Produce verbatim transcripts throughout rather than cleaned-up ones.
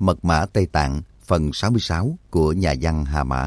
Mật mã Tây Tạng phần sáu mươi sáu của nhà văn Hà Mã.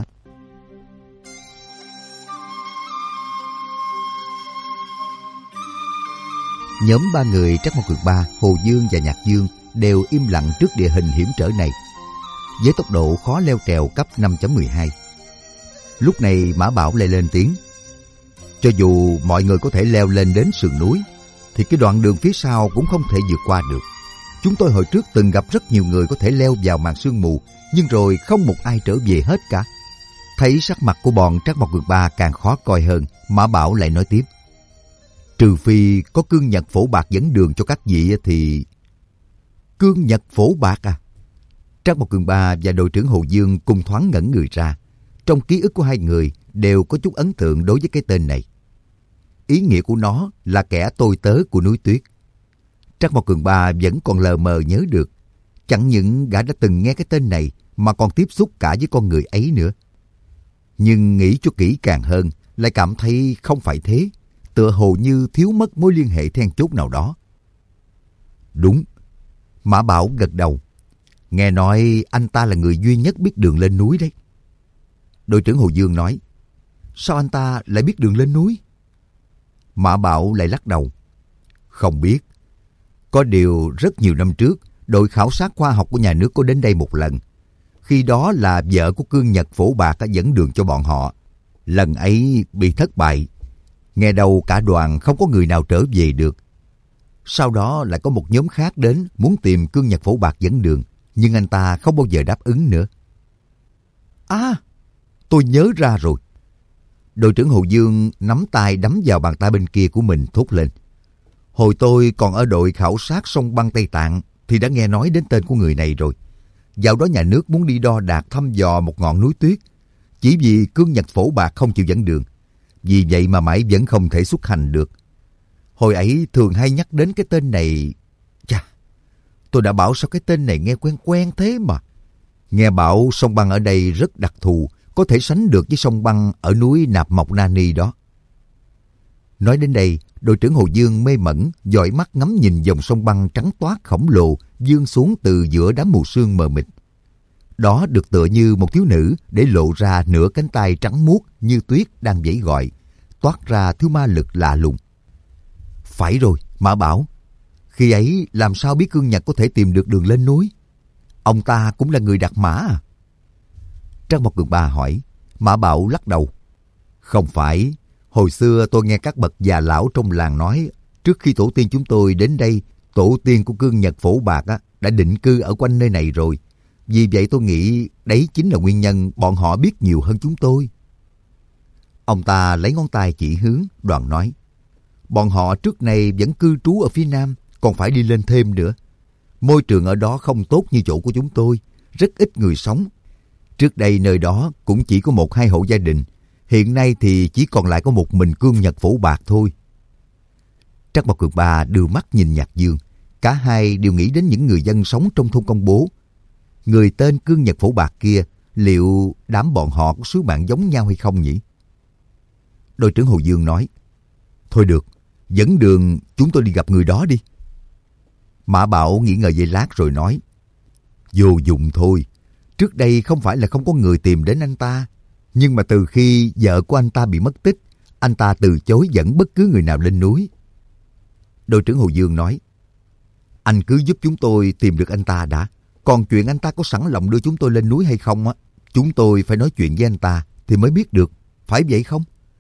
Nhóm ba người Trắc Mộc Cường Ba, Hồ Dương và Nhạc Dương đều im lặng trước địa hình hiểm trở này. Với tốc độ khó leo trèo cấp năm chấm mười hai. Lúc này Mã Bảo lại lên tiếng. Cho dù mọi người có thể leo lên đến sườn núi, thì cái đoạn đường phía sau cũng không thể vượt qua được. Chúng tôi hồi trước từng gặp rất nhiều người có thể leo vào màn sương mù, nhưng rồi không một ai trở về hết cả. Thấy sắc mặt của bọn Trắc Mộc Cường Ba càng khó coi hơn, Mã Bảo lại nói tiếp. Trừ phi có cương nhật phổ bạc dẫn đường cho các vị thì... Cương nhật phổ bạc à? Trắc Mộc Cường Ba và đội trưởng Hồ Dương cùng thoáng ngẩn người ra. Trong ký ức của hai người đều có chút ấn tượng đối với cái tên này. Ý nghĩa của nó là kẻ tôi tớ của núi tuyết. Trắc Mộc Cường Ba vẫn còn lờ mờ nhớ được. Chẳng những gã đã từng nghe cái tên này mà còn tiếp xúc cả với con người ấy nữa. Nhưng nghĩ cho kỹ càng hơn, lại cảm thấy không phải thế. Tựa hồ như thiếu mất mối liên hệ then chốt nào đó. Đúng. Mã Bảo gật đầu. Nghe nói anh ta là người duy nhất biết đường lên núi đấy. Đội trưởng Hồ Dương nói. Sao anh ta lại biết đường lên núi? Mã Bảo lại lắc đầu. Không biết. Có điều rất nhiều năm trước, đội khảo sát khoa học của nhà nước có đến đây một lần. Khi đó là vợ của cương nhật phổ bạc đã dẫn đường cho bọn họ. Lần ấy bị thất bại. Nghe đầu cả đoàn không có người nào trở về được. Sau đó lại có một nhóm khác đến muốn tìm cương nhật phổ bạc dẫn đường, nhưng anh ta không bao giờ đáp ứng nữa. À, tôi nhớ ra rồi. Đội trưởng Hồ Dương nắm tay đấm vào bàn tay bên kia của mình thốt lên. Hồi tôi còn ở đội khảo sát sông băng Tây Tạng thì đã nghe nói đến tên của người này rồi. Dạo đó nhà nước muốn đi đo đạc thăm dò một ngọn núi tuyết, chỉ vì cương nhật phổ bạc không chịu dẫn đường. Vì vậy mà mãi vẫn không thể xuất hành được. Hồi ấy thường hay nhắc đến cái tên này. Chà, tôi đã bảo sao cái tên này nghe quen quen thế mà. Nghe bảo sông băng ở đây rất đặc thù, có thể sánh được với sông băng ở núi Nạp Mộc Na Ni đó. Nói đến đây, đội trưởng Hồ Dương mê mẩn, dõi mắt ngắm nhìn dòng sông băng trắng toát khổng lồ vươn xuống từ giữa đám mù sương mờ mịt. Đó được tựa như một thiếu nữ để lộ ra nửa cánh tay trắng muốt như tuyết đang vẫy gọi, toát ra thứ ma lực lạ lùng. Phải rồi, Mã Bảo. Khi ấy làm sao biết cương nhật có thể tìm được đường lên núi? Ông ta cũng là người đặt mã à? Trắc Mộc Cường Ba hỏi. Mã Bảo lắc đầu. Không phải. Hồi xưa tôi nghe các bậc già lão trong làng nói, trước khi tổ tiên chúng tôi đến đây, tổ tiên của cương nhật phổ bạc á, đã định cư ở quanh nơi này rồi. Vì vậy tôi nghĩ đấy chính là nguyên nhân bọn họ biết nhiều hơn chúng tôi. Ông ta lấy ngón tay chỉ hướng, đoạn nói. Bọn họ trước này vẫn cư trú ở phía nam, còn phải đi lên thêm nữa. Môi trường ở đó không tốt như chỗ của chúng tôi, rất ít người sống. Trước đây nơi đó cũng chỉ có một hai hộ gia đình, hiện nay thì chỉ còn lại có một mình cương nhật phổ bạc thôi. Trắc Mộc Cường Ba đưa mắt nhìn Nhạc Dương, cả hai đều nghĩ đến những người dân sống trong thôn Công Bố. Người tên cương nhật phổ bạc kia, liệu đám bọn họ có sứ mạng giống nhau hay không nhỉ? Đội trưởng Hồ Dương nói. Thôi được, dẫn đường chúng tôi đi gặp người đó đi. Mã Bảo nghĩ ngợi giây lát rồi nói. Vô dụng thôi. Trước đây không phải là không có người tìm đến anh ta. Nhưng mà từ khi vợ của anh ta bị mất tích, anh ta từ chối dẫn bất cứ người nào lên núi. Đội trưởng Hồ Dương nói. Anh cứ giúp chúng tôi tìm được anh ta đã. Còn chuyện anh ta có sẵn lòng đưa chúng tôi lên núi hay không á, chúng tôi phải nói chuyện với anh ta thì mới biết được. Phải vậy không?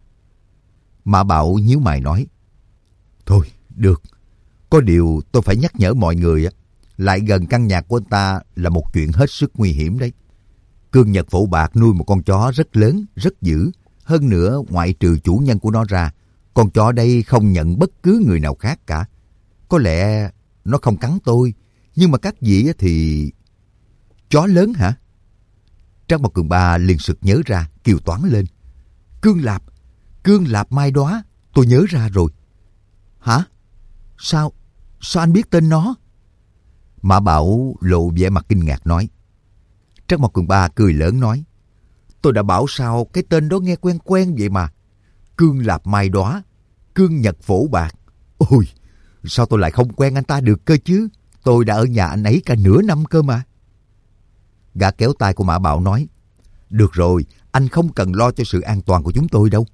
Mã Bảo nhíu mày nói. Thôi, được. Có điều tôi phải nhắc nhở mọi người á, lại gần căn nhà của anh ta là một chuyện hết sức nguy hiểm đấy. Cương nhật phổ bạc nuôi một con chó rất lớn, rất dữ. Hơn nữa, ngoại trừ chủ nhân của nó ra, con chó đây không nhận bất cứ người nào khác cả. Có lẽ nó không cắn tôi, nhưng mà các vị thì... Chó lớn hả? Trắc Mộc Cường Ba liền sực nhớ ra, kêu toán lên. Cương Lạp, Cương Lạp Mai Đóa, tôi nhớ ra rồi. Hả? Sao? Sao anh biết tên nó? Mã Bảo lộ vẻ mặt kinh ngạc nói. Trắc Mộc Cường Ba cười lớn nói. Tôi đã bảo sao cái tên đó nghe quen quen vậy mà. Cương Lạp Mai Đóa, Cương Nhật Phổ Bạc. Ôi, sao tôi lại không quen anh ta được cơ chứ? Tôi đã ở nhà anh ấy cả nửa năm cơ mà. Gã kéo tay của Mã Bảo nói, được rồi, anh không cần lo cho sự an toàn của chúng tôi đâu.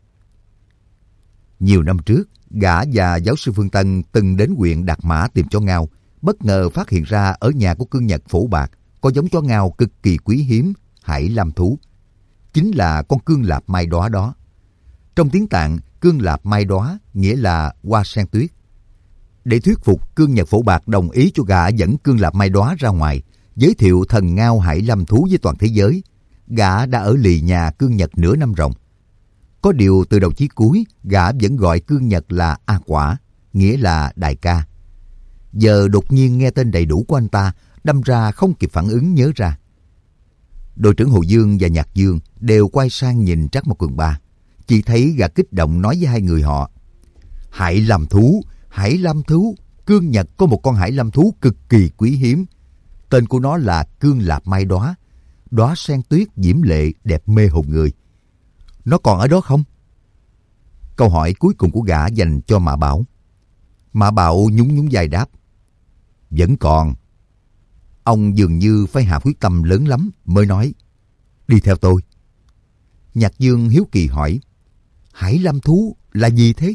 Nhiều năm trước, gã và giáo sư Phương Tân từng đến huyện Đạt Mã tìm chó ngao, bất ngờ phát hiện ra ở nhà của cương Nhật Phổ Bạc có giống chó ngao cực kỳ quý hiếm, hải lam thú. Chính là con cương lạp mai đóa đó. Trong tiếng Tạng, cương lạp mai đóa nghĩa là hoa sen tuyết. Để thuyết phục cương Nhật Phổ Bạc đồng ý cho gã dẫn cương lạp mai đóa ra ngoài, giới thiệu thần ngao hải lam thú với toàn thế giới, gã đã ở lì nhà cương Nhật nửa năm ròng. Có điều từ đầu chí cuối, gã vẫn gọi cương Nhật là A Quả, nghĩa là đại ca. Giờ đột nhiên nghe tên đầy đủ của anh ta, đâm ra không kịp phản ứng nhớ ra. Đội trưởng Hồ Dương và Nhạc Dương đều quay sang nhìn Trác Mộc Cường Ba. Chỉ thấy gã kích động nói với hai người họ, hải lam thú, hải lam thú, cương Nhật có một con hải lam thú cực kỳ quý hiếm. Tên của nó là cương lạp mai đóa, đóa sen tuyết diễm lệ đẹp mê hồn người. Nó còn ở đó không? Câu hỏi cuối cùng của gã dành cho Mã Bảo. Mã Bảo nhún nhún vai đáp, vẫn còn. Ông dường như phải hạ quyết tâm lớn lắm mới nói, đi theo tôi. Nhạc Dương hiếu kỳ hỏi, hải lam thú là gì thế?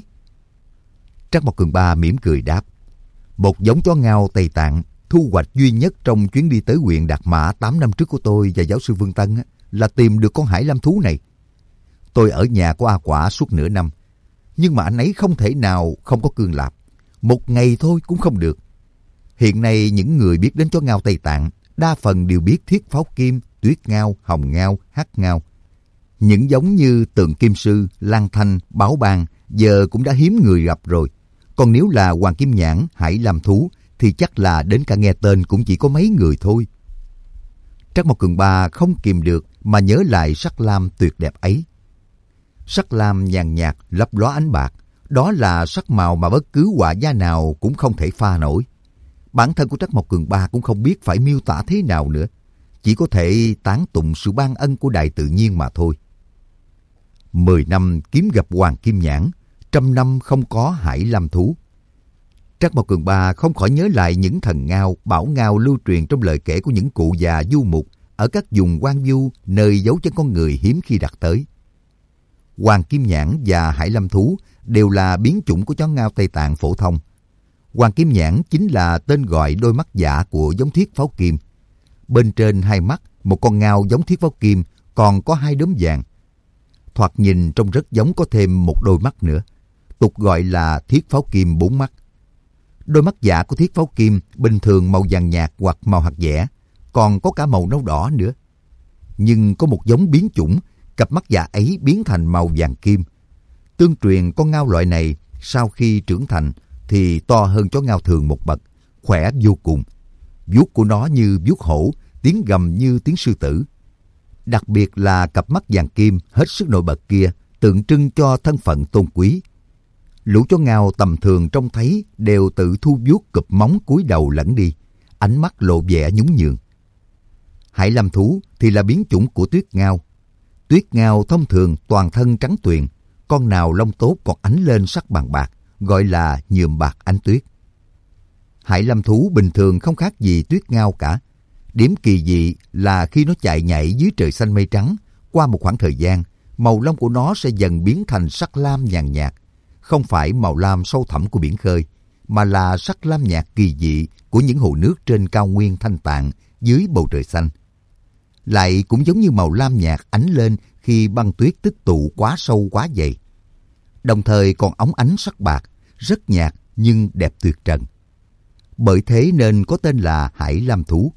Trác Mộc Cường Ba mỉm cười đáp, một giống chó ngao Tây Tạng thu hoạch duy nhất trong chuyến đi tới huyện Đạt Mã tám năm trước của tôi và giáo sư Vương Tân là tìm được con hải lam thú này. Tôi ở nhà của A Quả suốt nửa năm, nhưng mà anh ấy không thể nào không có cương lạp. Một ngày thôi cũng không được. Hiện nay những người biết đến chó ngao Tây Tạng đa phần đều biết thiết pháo kim, tuyết ngao, hồng ngao, hắc ngao. Những giống như tượng kim sư, lan thanh, báo bang giờ cũng đã hiếm người gặp rồi. Còn nếu là hoàng kim nhãn, hải lam thú thì chắc là đến cả nghe tên cũng chỉ có mấy người thôi. Trác Mộc Cường Ba không kìm được mà nhớ lại sắc lam tuyệt đẹp ấy. Sắc lam nhàn nhạt lấp lóa ánh bạc, đó là sắc màu mà bất cứ họa gia nào cũng không thể pha nổi. Bản thân của Trác Mộc Cường Ba cũng không biết phải miêu tả thế nào nữa, chỉ có thể tán tụng sự ban ân của đại tự nhiên mà thôi. Mười năm kiếm gặp hoàng kim nhãn, trăm năm không có hải lam thú. Trác Mộc Cường Ba không khỏi nhớ lại những thần ngao, bảo ngao lưu truyền trong lời kể của những cụ già du mục ở các vùng hoang vu nơi dấu chân con người hiếm khi đặt tới. Hoàng kim nhãn và hải lam thú đều là biến chủng của chó ngao Tây Tạng phổ thông. Hoàng kim nhãn chính là tên gọi đôi mắt giả của giống thiết pháo kim. Bên trên hai mắt, một con ngao giống thiết pháo kim còn có hai đốm vàng. Thoạt nhìn trông rất giống có thêm một đôi mắt nữa, tục gọi là thiết pháo kim bốn mắt. Đôi mắt giả của thiết pháo kim bình thường màu vàng nhạt hoặc màu hạt dẻ, còn có cả màu nâu đỏ nữa. Nhưng có một giống biến chủng, cặp mắt giả ấy biến thành màu vàng kim. Tương truyền con ngao loại này sau khi trưởng thành thì to hơn chó ngao thường một bậc, khỏe vô cùng. Vuốt của nó như vuốt hổ, tiếng gầm như tiếng sư tử. Đặc biệt là cặp mắt vàng kim hết sức nổi bật kia tượng trưng cho thân phận tôn quý. Lũ chó ngao tầm thường trông thấy đều tự thu vuốt cụp móng cúi đầu lẫn đi, ánh mắt lộ vẻ nhún nhường. Hải lam thú thì là biến chủng của tuyết ngao. Tuyết ngao thông thường toàn thân trắng tuyền, con nào lông tốt còn ánh lên sắc vàng bạc, gọi là nhuộm bạc ánh tuyết. Hải lam thú bình thường không khác gì tuyết ngao cả. Điểm kỳ dị là khi nó chạy nhảy dưới trời xanh mây trắng, qua một khoảng thời gian, màu lông của nó sẽ dần biến thành sắc lam nhàn nhạt, không phải màu lam sâu thẳm của biển khơi, mà là sắc lam nhạt kỳ dị của những hồ nước trên cao nguyên Thanh Tạng dưới bầu trời xanh. Lại cũng giống như màu lam nhạt ánh lên khi băng tuyết tích tụ quá sâu quá dày. Đồng thời còn óng ánh sắc bạc, rất nhạt nhưng đẹp tuyệt trần. Bởi thế nên có tên là hải lam thú.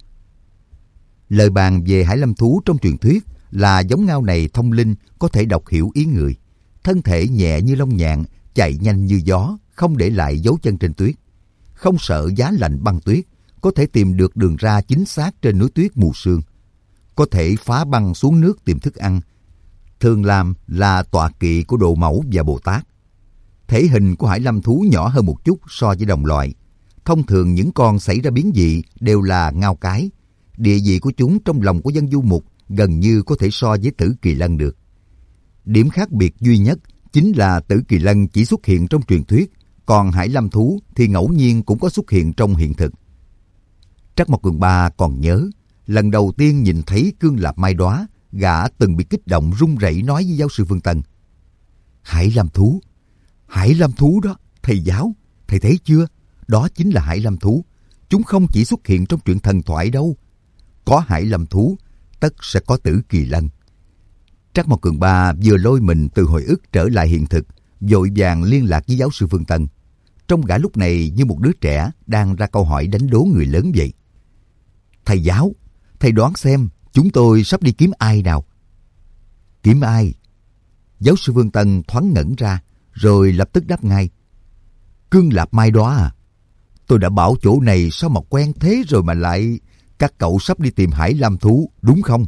Lời bàn về hải lam thú trong truyền thuyết là giống ngao này thông linh, có thể đọc hiểu ý người. Thân thể nhẹ như lông nhạn, chạy nhanh như gió, không để lại dấu chân trên tuyết. Không sợ giá lạnh băng tuyết, có thể tìm được đường ra chính xác trên núi tuyết mù sương. Có thể phá băng xuống nước tìm thức ăn. Thường làm là tọa kỵ của Độ Mẫu và Bồ Tát. Thể hình của hải lam thú nhỏ hơn một chút so với đồng loại. Thông thường những con xảy ra biến dị đều là ngao cái. Địa vị của chúng trong lòng của dân du mục gần như có thể so với tử kỳ lân được. Điểm khác biệt duy nhất chính là tử kỳ lân chỉ xuất hiện trong truyền thuyết, còn hải lam thú thì ngẫu nhiên cũng có xuất hiện trong hiện thực. Trác Mộc Cường Ba còn nhớ, Lần đầu tiên nhìn thấy Cương Lạp Mai Đóa, gã từng bị kích động run rẩy nói với giáo sư Phương Tân: Hải Lam thú, Hải Lam thú đó, thầy giáo, thầy thấy chưa? Đó chính là Hải Lam thú. Chúng không chỉ xuất hiện trong truyện thần thoại đâu. Có Hải Lam thú, tất sẽ có Tử Kỳ Lân. Trác Mộc Cường Ba vừa lôi mình từ hồi ức trở lại hiện thực, vội vàng liên lạc với giáo sư Phương Tân. Trong gã lúc này như một đứa trẻ đang ra câu hỏi đánh đố người lớn vậy. Thầy giáo, thầy đoán xem chúng tôi sắp đi kiếm ai nào? Kiếm ai? Giáo sư Phương Tân thoáng ngẩn ra, rồi lập tức đáp ngay. Cương Lạp Mai Đóa à? Tôi đã bảo chỗ này sao mà quen thế rồi mà lại... Các cậu sắp đi tìm Hải Lam thú, đúng không?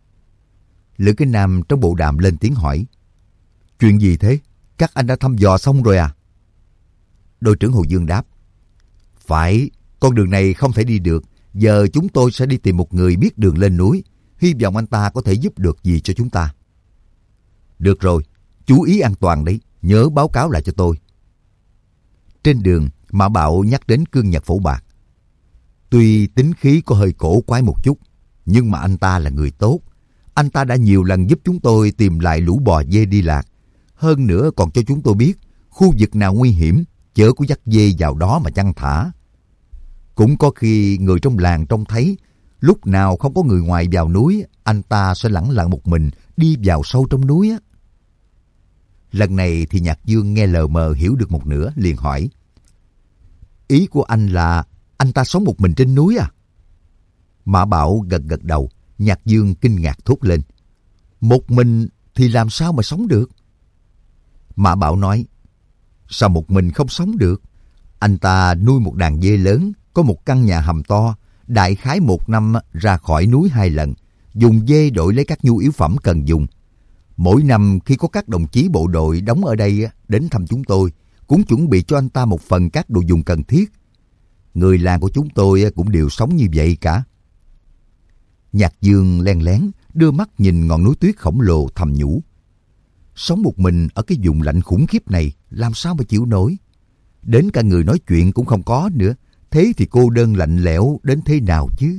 Lữ Cái Nam trong bộ đàm lên tiếng hỏi. Chuyện gì thế? Các anh đã thăm dò xong rồi à? Đội trưởng Hồ Dương đáp. Phải, con đường này không thể đi được. Giờ chúng tôi sẽ đi tìm một người biết đường lên núi. Hy vọng anh ta có thể giúp được gì cho chúng ta. Được rồi, chú ý an toàn đấy. Nhớ báo cáo lại cho tôi. Trên đường, Mã Bảo nhắc đến Cương Nhật Phổ Bạc. Tuy tính khí có hơi cổ quái một chút, nhưng mà anh ta là người tốt. Anh ta đã nhiều lần giúp chúng tôi tìm lại lũ bò dê đi lạc. Hơn nữa còn cho chúng tôi biết khu vực nào nguy hiểm, chớ có dắt dê vào đó mà chăn thả. Cũng có khi người trong làng trông thấy, lúc nào không có người ngoài vào núi, anh ta sẽ lẳng lặng một mình đi vào sâu trong núi á. Lần này thì Nhạc Dương nghe lờ mờ hiểu được một nửa, liền hỏi. Ý của anh là anh ta sống một mình trên núi à? Mã Bảo gật gật đầu. Nhạc Dương kinh ngạc thốt lên. Một mình thì làm sao mà sống được? Mã Bảo nói. Sao một mình không sống được? Anh ta nuôi một đàn dê lớn, có một căn nhà hầm to, đại khái một năm ra khỏi núi hai lần, dùng dê đổi lấy các nhu yếu phẩm cần dùng. Mỗi năm khi có các đồng chí bộ đội đóng ở đây đến thăm chúng tôi, cũng chuẩn bị cho anh ta một phần các đồ dùng cần thiết. Người làng của chúng tôi cũng đều sống như vậy cả. Nhạc Dương len lén đưa mắt nhìn ngọn núi tuyết khổng lồ, thầm nhủ. Sống một mình ở cái vùng lạnh khủng khiếp này làm sao mà chịu nổi? Đến cả người nói chuyện cũng không có nữa. Thế thì cô đơn lạnh lẽo đến thế nào chứ?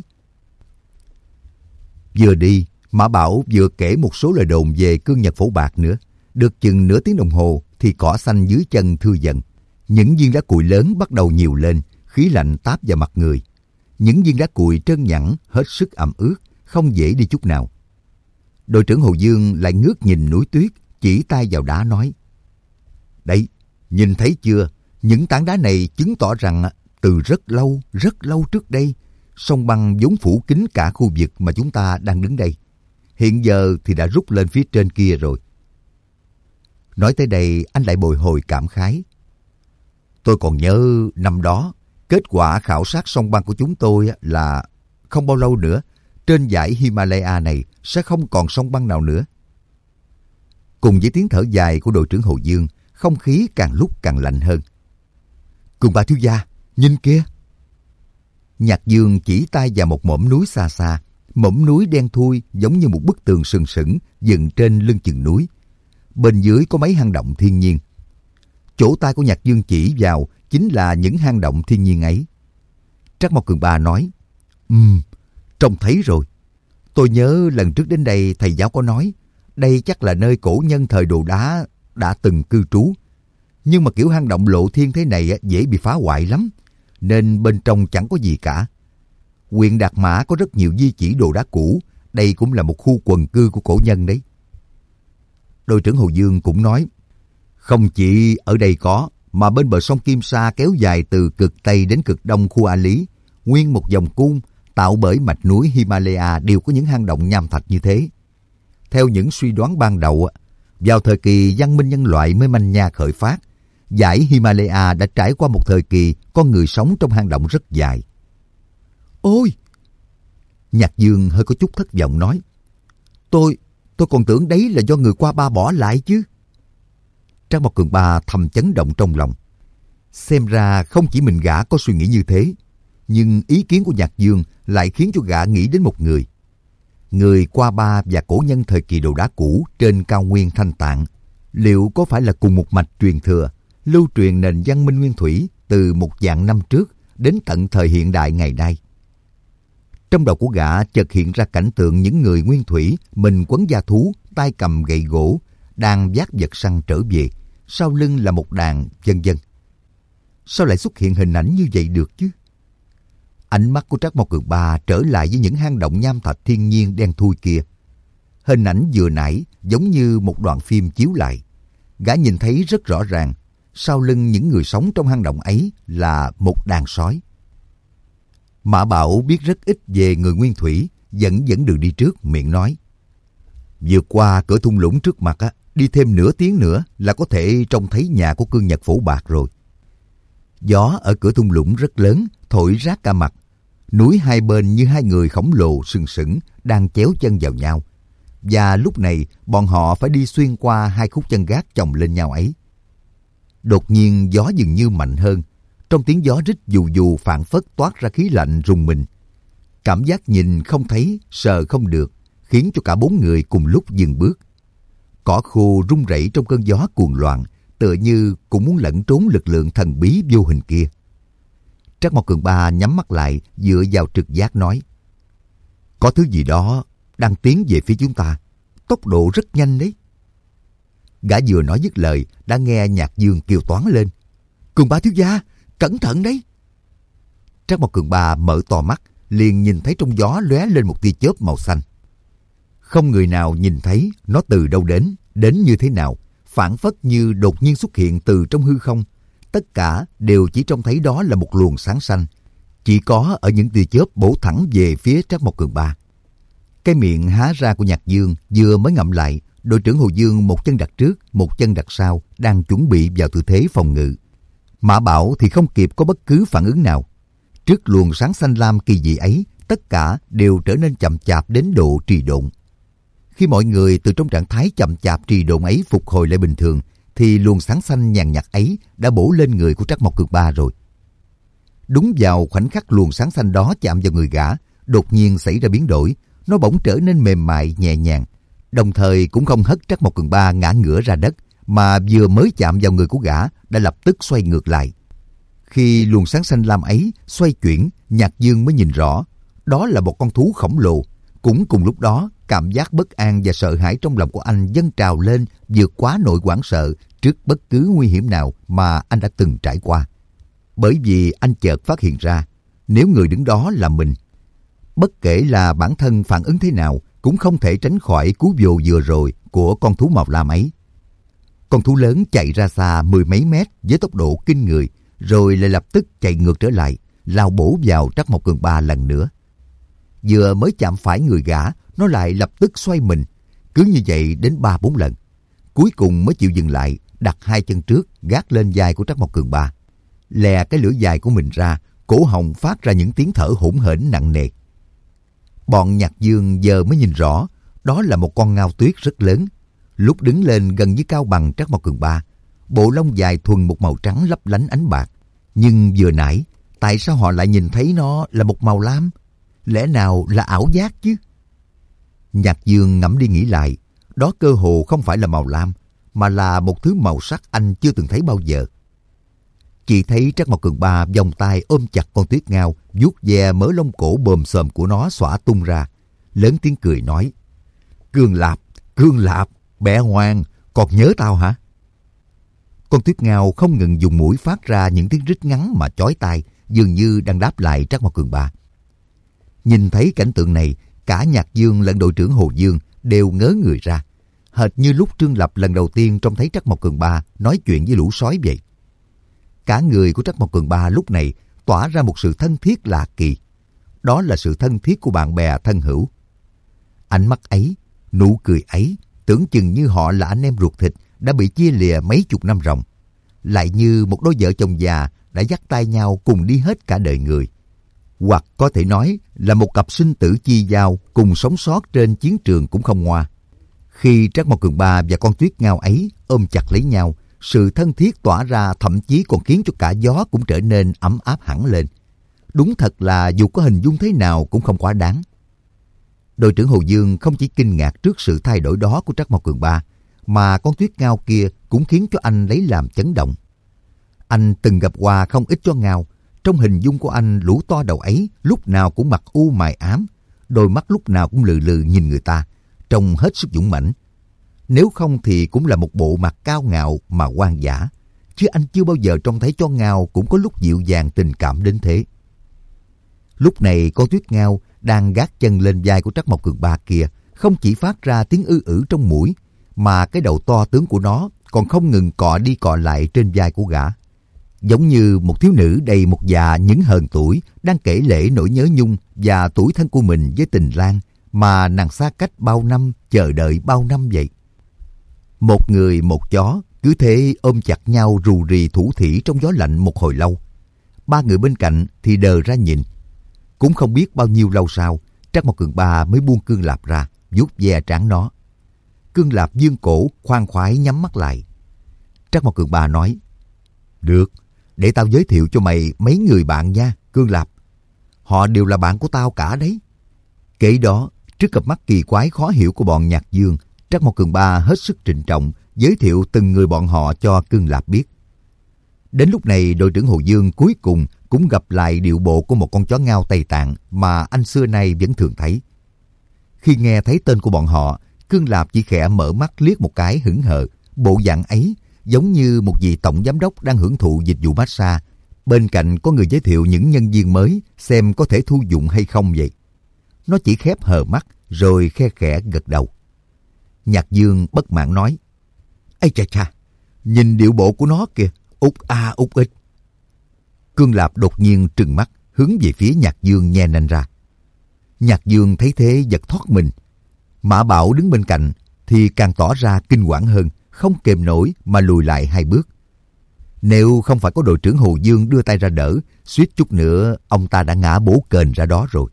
Vừa đi, Mã Bảo vừa kể một số lời đồn về Cương Nhật Phổ Bạc nữa. Được chừng nửa tiếng đồng hồ thì cỏ xanh dưới chân thưa dần. Những viên đá cuội lớn bắt đầu nhiều lên, khí lạnh táp vào mặt người. Những viên đá cuội trơn nhẵn, hết sức ẩm ướt, không dễ đi chút nào. Đội trưởng Hồ Dương lại ngước nhìn núi tuyết, chỉ tay vào đá nói. Đấy, nhìn thấy chưa? Những tảng đá này chứng tỏ rằng từ rất lâu, rất lâu trước đây, sông băng vốn phủ kín cả khu vực mà chúng ta đang đứng đây. Hiện giờ thì đã rút lên phía trên kia rồi. Nói tới đây, anh lại bồi hồi cảm khái. Tôi còn nhớ năm đó, kết quả khảo sát sông băng của chúng tôi là không bao lâu nữa, trên dãy Himalaya này sẽ không còn sông băng nào nữa. Cùng với tiếng thở dài của đội trưởng Hồ Dương, không khí càng lúc càng lạnh hơn. Cường Ba thiếu gia, nhìn kia. Nhạc Dương chỉ tay vào một mỏm núi xa xa. Mỏm núi đen thui giống như một bức tường sừng sững dựng trên lưng chừng núi. Bên dưới có mấy hang động thiên nhiên. Chỗ tay của Nhạc Dương chỉ vào chính là những hang động thiên nhiên ấy. Trác Mộc Cường Ba nói, Ừm, trông thấy rồi. Tôi nhớ lần trước đến đây thầy giáo có nói, đây chắc là nơi cổ nhân thời Đồ Đá đã từng cư trú. Nhưng mà kiểu hang động lộ thiên thế này dễ bị phá hoại lắm, nên bên trong chẳng có gì cả. Huyện Đạt Mã có rất nhiều di chỉ đồ đá cũ, đây cũng là một khu quần cư của cổ nhân đấy. Đội trưởng Hồ Dương cũng nói, không chỉ ở đây có, mà bên bờ sông Kim Sa kéo dài từ cực Tây đến cực Đông khu A Lý, nguyên một vòng cung tạo bởi mạch núi Himalaya đều có những hang động nham thạch như thế. Theo những suy đoán ban đầu, vào thời kỳ văn minh nhân loại mới manh nha khởi phát, dãy Himalaya đã trải qua một thời kỳ con người sống trong hang động rất dài. Ôi! Nhạc Dương hơi có chút thất vọng nói, Tôi, tôi còn tưởng đấy là do người qua ba bỏ lại chứ. Trác Mộc Cường Ba thầm chấn động trong lòng. Xem ra không chỉ mình gã có suy nghĩ như thế, nhưng ý kiến của Nhạc Dương lại khiến cho gã nghĩ đến một người. Người qua ba và cổ nhân thời kỳ đồ đá cũ trên cao nguyên Thanh Tạng, liệu có phải là cùng một mạch truyền thừa, lưu truyền nền văn minh nguyên thủy từ một vạn năm trước đến tận thời hiện đại ngày nay? Trong đầu của gã chợt hiện ra cảnh tượng những người nguyên thủy, mình quấn da thú, tay cầm gậy gỗ, đang vác vật săn trở về, sau lưng là một đàn vân vân. Sao lại xuất hiện hình ảnh như vậy được chứ? Ánh mắt của Trác Mao Cường Ba trở lại với những hang động nham thạch thiên nhiên đen thui kia. Hình ảnh vừa nãy giống như một đoạn phim chiếu lại. Gã nhìn thấy rất rõ ràng, sau lưng những người sống trong hang động ấy là một đàn sói. Mã Bảo biết rất ít về người nguyên thủy, dẫn dẫn đường đi trước, miệng nói: vượt qua cửa thung lũng trước mặt á, đi thêm nửa tiếng nữa là có thể trông thấy nhà của cương Nhật Phổ Bạc rồi. Gió ở cửa thung lũng rất lớn, thổi rát cả mặt. Núi hai bên như hai người khổng lồ sừng sững đang chéo chân vào nhau. Và lúc này bọn họ phải đi xuyên qua hai khúc chân gác chồng lên nhau ấy. Đột nhiên gió dường như mạnh hơn. Trong tiếng gió rít dù dù phảng phất toát ra khí lạnh rùng mình. Cảm giác nhìn không thấy, sờ không được, khiến cho cả bốn người cùng lúc dừng bước. Cỏ khô rung rẩy trong cơn gió cuồng loạn, tựa như cũng muốn lẩn trốn lực lượng thần bí vô hình kia. Trác Mao Cường Ba nhắm mắt lại, dựa vào trực giác nói: có thứ gì đó đang tiến về phía chúng ta, tốc độ rất nhanh đấy. Gã vừa nói dứt lời, đã nghe Nhạc Dương kêu toán lên: Cường Ba thiếu gia, cẩn thận đấy. Trác Mao Cường Ba mở to mắt, liền nhìn thấy trong gió lóe lên một tia chớp màu xanh. Không người nào nhìn thấy nó từ đâu đến, đến như thế nào, phảng phất như đột nhiên xuất hiện từ trong hư không. Tất cả đều chỉ trông thấy đó là một luồng sáng xanh, chỉ có ở những tia chớp bổ thẳng về phía Trác Mao Cường Ba. Cái miệng há ra của Nhạc Dương vừa mới ngậm lại, đội trưởng Hồ Dương một chân đặt trước, một chân đặt sau, đang chuẩn bị vào tư thế phòng ngự. Mã Bảo thì không kịp có bất cứ phản ứng nào. Trước luồng sáng xanh lam kỳ dị ấy, tất cả đều trở nên chậm chạp đến độ trì độn. Khi mọi người từ trong trạng thái chậm chạp trì độn ấy phục hồi lại bình thường, thì luồng sáng xanh nhàn nhạt ấy đã bổ lên người của Trác Mao Cường Ba rồi. Đúng vào khoảnh khắc luồng sáng xanh đó chạm vào người gã, đột nhiên xảy ra biến đổi, nó bỗng trở nên mềm mại nhẹ nhàng, đồng thời cũng không hất Trác Mao Cường Ba ngã ngửa ra đất, mà vừa mới chạm vào người của gã đã lập tức xoay ngược lại. Khi luồng sáng xanh lam ấy xoay chuyển, Nhạc Dương mới nhìn rõ, đó là một con thú khổng lồ. Cũng cùng lúc đó, cảm giác bất an và sợ hãi trong lòng của anh dâng trào lên, vượt quá nỗi hoảng sợ trước bất cứ nguy hiểm nào mà anh đã từng trải qua. Bởi vì anh chợt phát hiện ra, nếu người đứng đó là mình, bất kể là bản thân phản ứng thế nào, cũng không thể tránh khỏi cú vồ vừa rồi của con thú màu lam ấy. Con thú lớn chạy ra xa mười mấy mét với tốc độ kinh người, rồi lại lập tức chạy ngược trở lại, lao bổ vào Trác Mao Cường Ba lần nữa. Vừa mới chạm phải người gã, nó lại lập tức xoay mình, cứ như vậy đến ba bốn lần. Cuối cùng mới chịu dừng lại, đặt hai chân trước, gác lên vai của Trác Mao Cường Ba, lè cái lưỡi dài của mình ra, cổ họng phát ra những tiếng thở hổn hển nặng nề. Bọn Nhạc Dương giờ mới nhìn rõ, đó là một con ngao tuyết rất lớn, lúc đứng lên gần như cao bằng Trác Mao Cường Ba, bộ lông dài thuần một màu trắng lấp lánh ánh bạc. Nhưng vừa nãy, tại sao họ lại nhìn thấy nó là một màu lam? Lẽ nào là ảo giác chứ? Nhạc Dương ngẫm đi nghĩ lại, đó cơ hồ không phải là màu lam, mà là một thứ màu sắc anh chưa từng thấy bao giờ. Chỉ thấy Trác Mao Cường Ba vòng tay ôm chặt con tuyết ngao, vuốt ve mớ lông cổ bồm xồm của nó xõa tung ra, lớn tiếng cười nói: Cương Lạp, Cương Lạp, bé ngoan, còn nhớ tao hả? Con tuyết ngao không ngừng dùng mũi phát ra những tiếng rít ngắn mà chói tai, dường như đang đáp lại Trác Mao Cường Ba. Nhìn thấy cảnh tượng này, cả Nhạc Dương lẫn đội trưởng Hồ Dương đều ngớ người ra, hệt như lúc Trương Lập lần đầu tiên trông thấy Trác Mao Cường Ba nói chuyện với lũ sói vậy. Cả người của Trác Mao Cường Ba lúc này tỏa ra một sự thân thiết lạ kỳ. Đó là sự thân thiết của bạn bè thân hữu. Ánh mắt ấy, nụ cười ấy, tưởng chừng như họ là anh em ruột thịt đã bị chia lìa mấy chục năm ròng, lại như một đôi vợ chồng già đã dắt tay nhau cùng đi hết cả đời người. Hoặc có thể nói là một cặp sinh tử chi giao cùng sống sót trên chiến trường cũng không ngoa. Khi Trác Mao Cường Ba và con tuyết ngao ấy ôm chặt lấy nhau, sự thân thiết tỏa ra thậm chí còn khiến cho cả gió cũng trở nên ấm áp hẳn lên. Đúng thật là dù có hình dung thế nào cũng không quá đáng. Đội trưởng Hồ Dương không chỉ kinh ngạc trước sự thay đổi đó của Trác Mao Cường Ba, mà con tuyết ngao kia cũng khiến cho anh lấy làm chấn động. Anh từng gặp qua không ít chó ngao, Trong hình dung của anh, lũ to đầu ấy lúc nào cũng mặt u mày ám, đôi mắt lúc nào cũng lừ lừ nhìn người ta, trông hết sức dũng mãnh. Nếu không thì cũng là một bộ mặt cao ngạo mà hoang dã, chứ anh chưa bao giờ trông thấy chó Ngao cũng có lúc dịu dàng tình cảm đến thế. Lúc này con Tuyết Ngao đang gác chân lên vai của Trắc Mộc Cường Ba kia, không chỉ phát ra tiếng ư ử trong mũi, mà cái đầu to tướng của nó còn không ngừng cọ đi cọ lại trên vai của gã. Giống như một thiếu nữ đầy một già những hờn tuổi đang kể lể nỗi nhớ nhung và tuổi thân của mình với Tình Lang mà nàng xa cách bao năm, chờ đợi bao năm vậy. Một người một chó cứ thế ôm chặt nhau rù rì thủ thỉ trong gió lạnh một hồi lâu. Ba người bên cạnh thì đờ ra nhìn. Cũng không biết bao nhiêu lâu sau, Trắc Mộc Cường Ba mới buông Cương Lạp ra, vuốt ve trán nó. Cương Lạp dương cổ khoan khoái nhắm mắt lại. Trắc Mộc Cường Ba nói: "Được, để tao giới thiệu cho mày mấy người bạn nha, Cương Lạp. Họ đều là bạn của tao cả đấy." Kể đó, trước cặp mắt kỳ quái khó hiểu của bọn Nhạc Dương, Trắc Mộc Cường Ba hết sức trịnh trọng giới thiệu từng người bọn họ cho Cương Lạp biết. Đến lúc này, đội trưởng Hồ Dương cuối cùng cũng gặp lại điệu bộ của một con chó Ngao Tây Tạng mà anh xưa nay vẫn thường thấy. Khi nghe thấy tên của bọn họ, Cương Lạp chỉ khẽ mở mắt liếc một cái hững hờ. Bộ dạng ấy giống như một vị tổng giám đốc đang hưởng thụ dịch vụ massage, bên cạnh có người giới thiệu những nhân viên mới xem có thể thu dụng hay không vậy. Nó chỉ khép hờ mắt rồi khe khẽ gật đầu. Nhạc Dương bất mãn nói: "Ây chà chà, nhìn điệu bộ của nó kìa, út a út ích." Cương Lạp đột nhiên trừng mắt hướng về phía Nhạc Dương nhe nanh ra. Nhạc Dương thấy thế giật thoát mình. Mã Bảo đứng bên cạnh thì càng tỏ ra kinh quản hơn, không kềm nổi mà lùi lại hai bước. Nếu không phải có đội trưởng Hồ Dương đưa tay ra đỡ, suýt chút nữa ông ta đã ngã bổ kềnh ra đó rồi.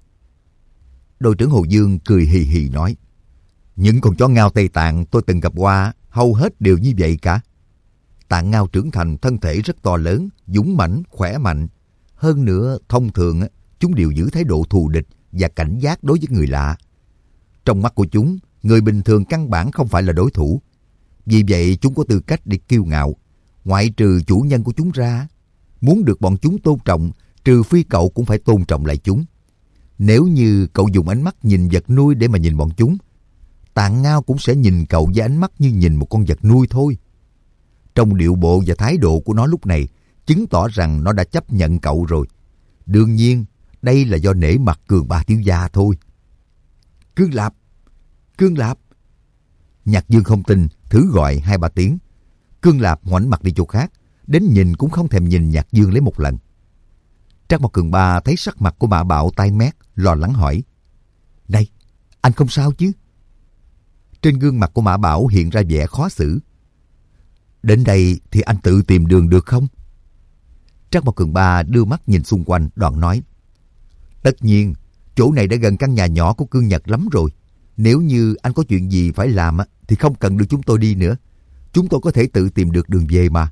Đội trưởng Hồ Dương cười hì hì nói: "Những con chó Ngao Tây Tạng tôi từng gặp qua hầu hết đều như vậy cả. Tạng Ngao trưởng thành thân thể rất to lớn, dũng mãnh, khỏe mạnh. Hơn nữa, thông thường chúng đều giữ thái độ thù địch và cảnh giác đối với người lạ. Trong mắt của chúng, người bình thường căn bản không phải là đối thủ. Vì vậy chúng có tư cách để kiêu ngạo. Ngoại trừ chủ nhân của chúng ra, muốn được bọn chúng tôn trọng, trừ phi cậu cũng phải tôn trọng lại chúng. Nếu như cậu dùng ánh mắt nhìn vật nuôi để mà nhìn bọn chúng, Tạng Ngao cũng sẽ nhìn cậu với ánh mắt như nhìn một con vật nuôi thôi." Trong điệu bộ và thái độ của nó lúc này chứng tỏ rằng nó đã chấp nhận cậu rồi. Đương nhiên, đây là do nể mặt Cường Ba thiếu gia thôi. "Cương Lạp! Cương Lạp!" Nhạc Dương không tin, thử gọi hai ba tiếng. Cương Lạp ngoảnh mặt đi chỗ khác, đến nhìn cũng không thèm nhìn Nhạc Dương lấy một lần. Trắc Mộc Cường Ba thấy sắc mặt của Mã Bảo tái mét, lo lắng hỏi: "Này, anh không sao chứ?" Trên gương mặt của Mã Bảo hiện ra vẻ khó xử. "Đến đây thì anh tự tìm đường được không?" Trắc Mộc Cường Ba đưa mắt nhìn xung quanh, đoạn nói: "Tất nhiên, chỗ này đã gần căn nhà nhỏ của Cương Nhật lắm rồi. Nếu như anh có chuyện gì phải làm thì không cần đưa chúng tôi đi nữa. Chúng tôi có thể tự tìm được đường về mà."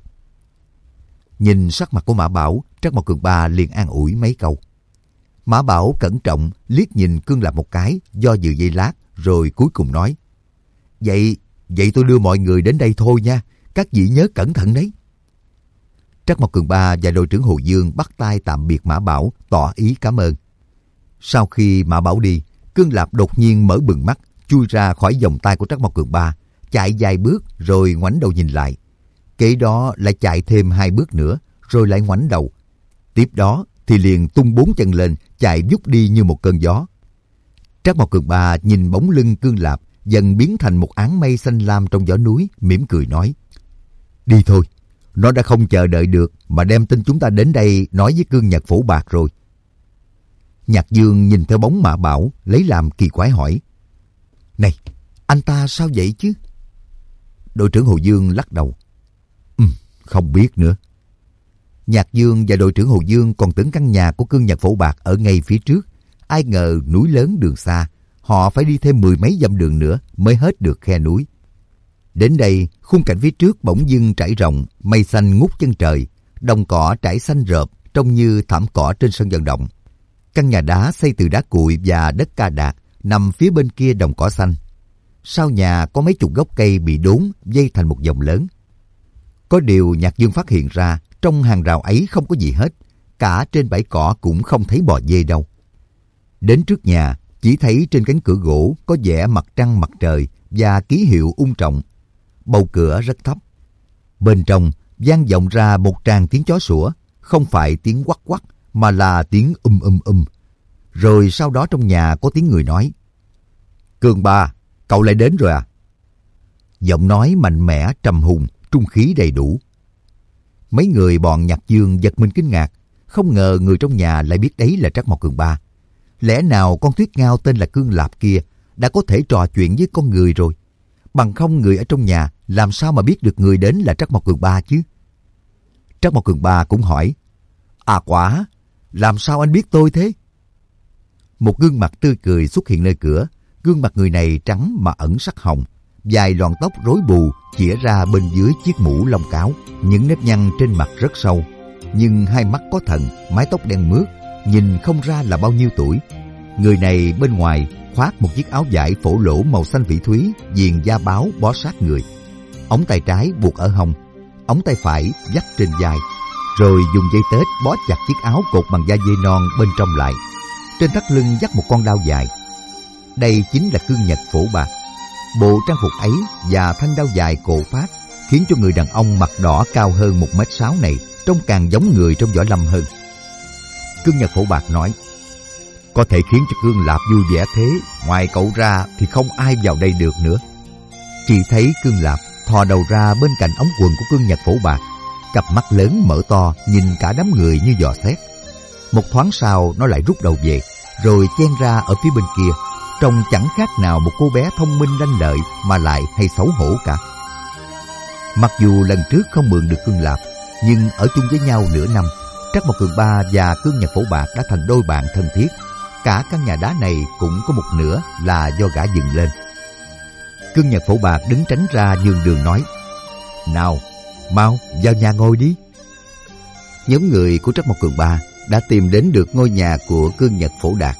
Nhìn sắc mặt của Mã Bảo, Trắc Mộc Cường Ba liền an ủi mấy câu. Mã Bảo cẩn trọng liếc nhìn Cương Lạp một cái, do dự giây lát, rồi cuối cùng nói: Vậy, vậy tôi đưa mọi người đến đây thôi nha. Các vị nhớ cẩn thận đấy." Trắc Mộc Cường Ba và đội trưởng Hồ Dương bắt tay tạm biệt Mã Bảo, tỏ ý cảm ơn. Sau khi Mã Bảo đi, Cương Lạp đột nhiên mở bừng mắt, chui ra khỏi vòng tay của Trắc Mộc Cường Ba, chạy vài bước rồi ngoảnh đầu nhìn lại. Kế đó lại chạy thêm hai bước nữa, rồi lại ngoảnh đầu. Tiếp đó thì liền tung bốn chân lên, chạy vút đi như một cơn gió. Trắc Mộc Cường Ba nhìn bóng lưng Cương Lạp dần biến thành một áng mây xanh lam trong gió núi, mỉm cười nói: "Đi thôi, nó đã không chờ đợi được mà đem tin chúng ta đến đây nói với Cương Nhật Phổ Bạc rồi." Nhạc Dương nhìn theo bóng Mã Bảo, lấy làm kỳ quái hỏi: "Này, anh ta sao vậy chứ?" Đội trưởng Hồ Dương lắc đầu: "Ừ, không biết nữa." Nhạc Dương và đội trưởng Hồ Dương còn tưởng căn nhà của Cương Nhật Phổ Bạc ở ngay phía trước. Ai ngờ núi lớn đường xa, họ phải đi thêm mười mấy dặm đường nữa mới hết được khe núi. Đến đây, khung cảnh phía trước bỗng dưng trải rộng, mây xanh ngút chân trời, đồng cỏ trải xanh rợp trông như thảm cỏ trên sân vận động. Căn nhà đá xây từ đá cuội và đất ca đạc nằm phía bên kia đồng cỏ xanh. Sau nhà có mấy chục gốc cây bị đốn dây thành một vòng lớn. Có điều Nhạc Dương phát hiện ra trong hàng rào ấy không có gì hết, cả trên bãi cỏ cũng không thấy bò dê đâu. Đến trước nhà, chỉ thấy trên cánh cửa gỗ có vẽ mặt trăng mặt trời và ký hiệu ung trọng. Bầu cửa rất thấp. Bên trong vang vọng ra một tràng tiếng chó sủa, không phải tiếng quắc quắc mà là tiếng um um um. Rồi sau đó trong nhà có tiếng người nói: "Cường ba, cậu lại đến rồi à?" Giọng nói mạnh mẽ trầm hùng, trung khí đầy đủ. Mấy người bọn Nhạc Dương giật mình kinh ngạc, không ngờ người trong nhà lại biết đấy là Trắc Mộc Cường Ba. Lẽ nào con tuyết ngao tên là Cương Lạp kia đã có thể trò chuyện với con người rồi? Bằng không người ở trong nhà làm sao mà biết được người đến là Trắc Mộc Cường Ba chứ? Trắc Mộc Cường Ba cũng hỏi: "À quả, làm sao anh biết tôi thế?" Một gương mặt tươi cười xuất hiện nơi cửa. Gương mặt người này trắng mà ẩn sắc hồng, dài lọn tóc rối bù chĩa ra bên dưới chiếc mũ lông cáo. Những nếp nhăn trên mặt rất sâu, nhưng hai mắt có thần, mái tóc đen mướt, nhìn không ra là bao nhiêu tuổi. Người này bên ngoài khoác một chiếc áo vải phổ lỗ màu xanh vĩ thúy, viền da báo bó sát người. Ống tay trái buộc ở hông, ống tay phải vắt trên vai, rồi dùng dây tết bó chặt chiếc áo cột bằng da dê non bên trong lại. Trên thắt lưng dắt một con đao dài. Đây chính là Cương Nhật Phổ Bạc. Bộ trang phục ấy và thanh đao dài cổ phát khiến cho người đàn ông mặt đỏ cao hơn một mét sáu này trông càng giống người trong võ lâm hơn. Cương Nhật Phổ Bạc nói: "Có thể khiến cho Cương Lạp vui vẻ thế, ngoài cậu ra thì không ai vào đây được nữa." Chỉ thấy Cương Lạp thò đầu ra bên cạnh ống quần của Cương Nhật Phổ Bạc, cặp mắt lớn mở to nhìn cả đám người như dò xét. Một thoáng sau nó lại rút đầu về, rồi chen ra ở phía bên kia, trông chẳng khác nào một cô bé thông minh lanh lợi mà lại hay xấu hổ cả. Mặc dù lần trước không mượn được Cương Lạp, nhưng ở chung với nhau nửa năm, Trắc Mộc Cường Ba và Cương Nhật Phổ Bạc đã thành đôi bạn thân thiết. Cả căn nhà đá này cũng có một nửa là do gã dựng lên. Cương Nhật Phổ Bạc đứng tránh ra nhường đường nói: "Nào, mau vào nhà ngồi đi." Nhóm người của Trắc Mộc Cường Ba đã tìm đến được ngôi nhà của Cương Nhật Phổ Đạt.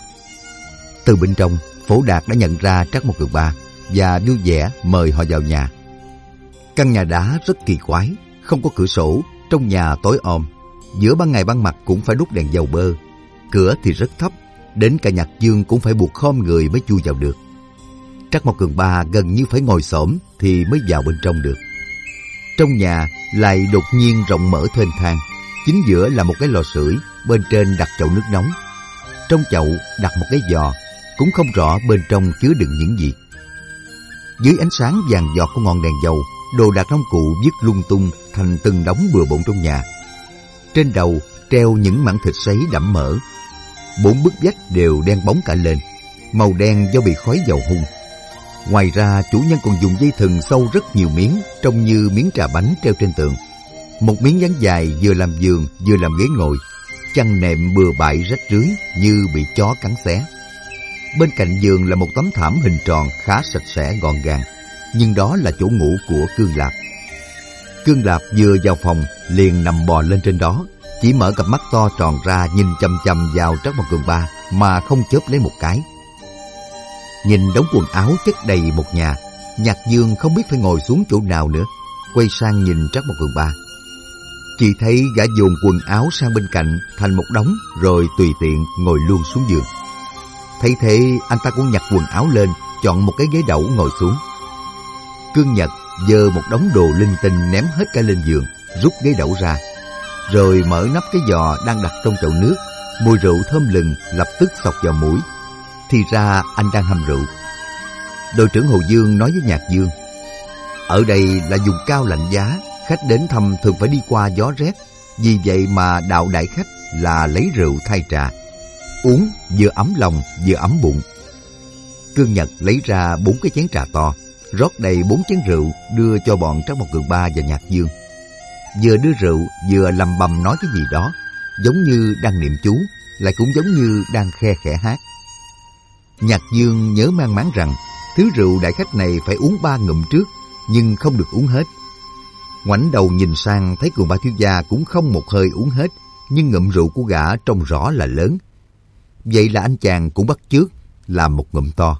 Từ bên trong, Phổ Đạt đã nhận ra Trắc Mộc Cường Ba và vui vẻ mời họ vào nhà. Căn nhà đá rất kỳ quái, không có cửa sổ, trong nhà tối om, giữa ban ngày ban mặt cũng phải đốt đèn dầu bơ. Cửa thì rất thấp, đến cả Nhạc Dương cũng phải buộc khom người mới chui vào được. Trắc Mộc Cường Ba gần như phải ngồi xổm thì mới vào bên trong được. Trong nhà lại đột nhiên rộng mở thênh thang, chính giữa là một cái lò sưởi, bên trên đặt chậu nước nóng. Trong chậu đặt một cái giò, cũng không rõ bên trong chứa đựng những gì. Dưới ánh sáng vàng giọt của ngọn đèn dầu, đồ đạc nông cụ vứt lung tung thành từng đống bừa bộn trong nhà. Trên đầu treo những mảng thịt sấy đẫm mỡ. Bốn bức vách đều đen bóng cả lên, màu đen do bị khói dầu hun. Ngoài ra, chủ nhân còn dùng dây thừng sâu rất nhiều miếng, trông như miếng trà bánh treo trên tường. Một miếng dán dài vừa làm giường vừa làm ghế ngồi, chăn nệm bừa bãi rách rưới như bị chó cắn xé. Bên cạnh giường là một tấm thảm hình tròn khá sạch sẽ gọn gàng, nhưng đó là chỗ ngủ của Cương Lạp. Cương Lạp vừa vào phòng liền nằm bò lên trên đó, chỉ mở cặp mắt to tròn ra nhìn chằm chằm vào Trắc Mộc Cường Ba mà không chớp lấy một cái. Nhìn đống quần áo chất đầy một nhà, Nhạc Dương không biết phải ngồi xuống chỗ nào nữa, quay sang nhìn Trắc Mộc Cường Ba. Chỉ thấy gã dồn quần áo sang bên cạnh thành một đống rồi tùy tiện ngồi luôn xuống giường. Thấy thế, anh ta cũng nhặt quần áo lên, chọn một cái ghế đẩu ngồi xuống. Cương Nhật giơ một đống đồ linh tinh ném hết cả lên giường, rút ghế đẩu ra, rồi mở nắp cái giò đang đặt trong chậu nước. Mùi rượu thơm lừng lập tức xộc vào mũi. Thì ra anh đang hầm rượu. Đội trưởng Hồ Dương nói với Nhạc Dương: "Ở đây là vùng cao lạnh giá, khách đến thăm thường phải đi qua gió rét, vì vậy mà đạo đại khách là lấy rượu thay trà, uống vừa ấm lòng vừa ấm bụng." Cương Nhật lấy ra bốn cái chén trà to, rót đầy bốn chén rượu đưa cho bọn Trắc Mộc Cường Ba và Nhạc Dương. Vừa đưa rượu vừa lầm bầm nói cái gì đó, giống như đang niệm chú, lại cũng giống như đang khe khẽ hát. Nhạc Dương nhớ mang máng rằng thứ rượu đại khách này phải uống ba ngụm trước, nhưng không được uống hết. Ngoảnh đầu nhìn sang thấy Cường Ba thiếu gia cũng không một hơi uống hết, nhưng ngụm rượu của gã trông rõ là lớn. Vậy là anh chàng cũng bắt chước làm một ngụm to.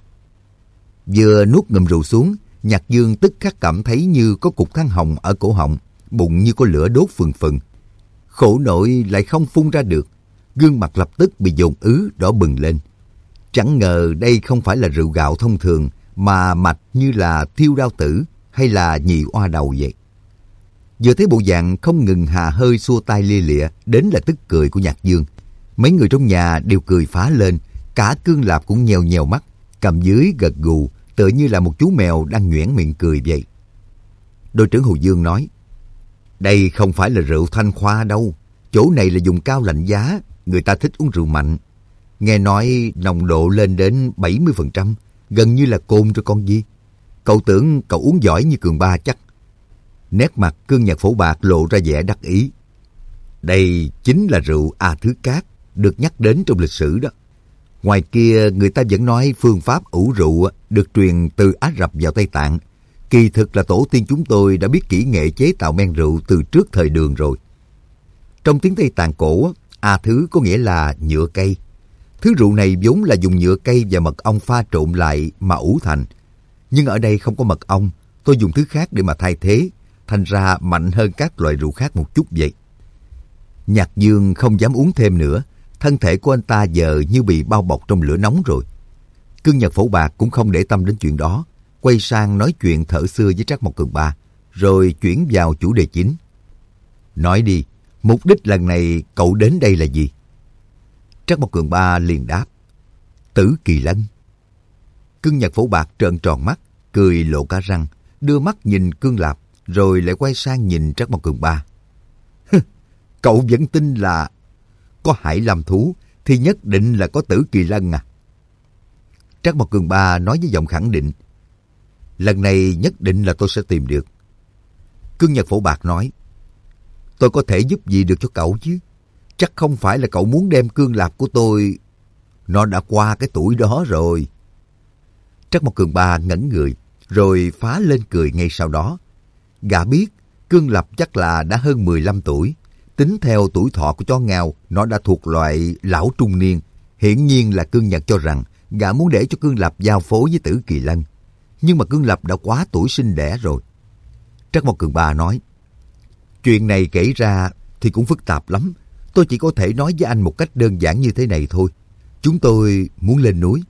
Vừa nuốt ngụm rượu xuống, Nhạc Dương tức khắc cảm thấy như có cục than hồng ở cổ họng, bụng như có lửa đốt phừng phừng. Khổ nỗi lại không phun ra được, gương mặt lập tức bị dồn ứ đỏ bừng lên. Chẳng ngờ đây không phải là rượu gạo thông thường, mà mạch như là thiêu đao tử hay là nhị oa đầu vậy. Vừa thấy bộ dạng không ngừng hà hơi xua tay lia lịa đến là tức cười của Nhạc Dương, mấy người trong nhà đều cười phá lên, cả Cương Lạp cũng nhèo nhèo mắt, cầm dưới gật gù, tựa như là một chú mèo đang nhoẻn miệng cười vậy. Đội trưởng Hồ Dương nói, đây không phải là rượu Thanh Khoa đâu, chỗ này là vùng cao lạnh giá, người ta thích uống rượu mạnh. Nghe nói nồng độ lên đến bảy mươi phần trăm, gần như là cồn cho con gì. Cậu tưởng cậu uống giỏi như Cường Ba chắc. Nét mặt Cương Nhật Phổ Bạc lộ ra vẻ đắc ý. Đây chính là rượu A Thứ Cát, được nhắc đến trong lịch sử đó. Ngoài kia người ta vẫn nói phương pháp ủ rượu được truyền từ Á Rập vào Tây Tạng. Kỳ thực là tổ tiên chúng tôi đã biết kỹ nghệ chế tạo men rượu từ trước thời Đường rồi. Trong tiếng Tây Tạng cổ, A Thứ có nghĩa là nhựa cây. Thứ rượu này vốn là dùng nhựa cây và mật ong pha trộn lại mà ủ thành. Nhưng ở đây không có mật ong, tôi dùng thứ khác để mà thay thế, thành ra mạnh hơn các loại rượu khác một chút vậy. Nhạc Dương không dám uống thêm nữa, thân thể của anh ta giờ như bị bao bọc trong lửa nóng rồi. Cương Nhật Phổ Bạc cũng không để tâm đến chuyện đó, quay sang nói chuyện thở xưa với Trác Mộc Cường Ba, rồi chuyển vào chủ đề chính. Nói đi, mục đích lần này cậu đến đây là gì? Trác Mộc Cường Ba liền đáp, Tử Kỳ Lân. Cương Nhật Phổ Bạc trợn tròn mắt, cười lộ cả răng, đưa mắt nhìn Cương Lạp, rồi lại quay sang nhìn Trác Mộc Cường Ba. Cậu vẫn tin là có hải lam thú thì nhất định là có Tử Kỳ Lân à? Trác Mộc Cường Ba nói với giọng khẳng định, lần này nhất định là tôi sẽ tìm được. Cương Nhật Phổ Bạc nói, tôi có thể giúp gì được cho cậu chứ? Chắc không phải là cậu muốn đem Cương Lạp của tôi. Nó đã qua cái tuổi đó rồi. Trác Mộc Cường Ba ngẩn người, rồi phá lên cười ngay sau đó. Gã biết Cương Lạp chắc là đã hơn mười lăm tuổi. Tính theo tuổi thọ của chó ngao, nó đã thuộc loại lão trung niên. Hiển nhiên là Cương Nhật cho rằng gã muốn để cho Cương Lạp giao phối với Tử Kỳ Lân. Nhưng mà Cương Lạp đã quá tuổi sinh đẻ rồi. Trác Mộc Cường Ba nói, chuyện này kể ra thì cũng phức tạp lắm. Tôi chỉ có thể nói với anh một cách đơn giản như thế này thôi. Chúng tôi muốn lên núi.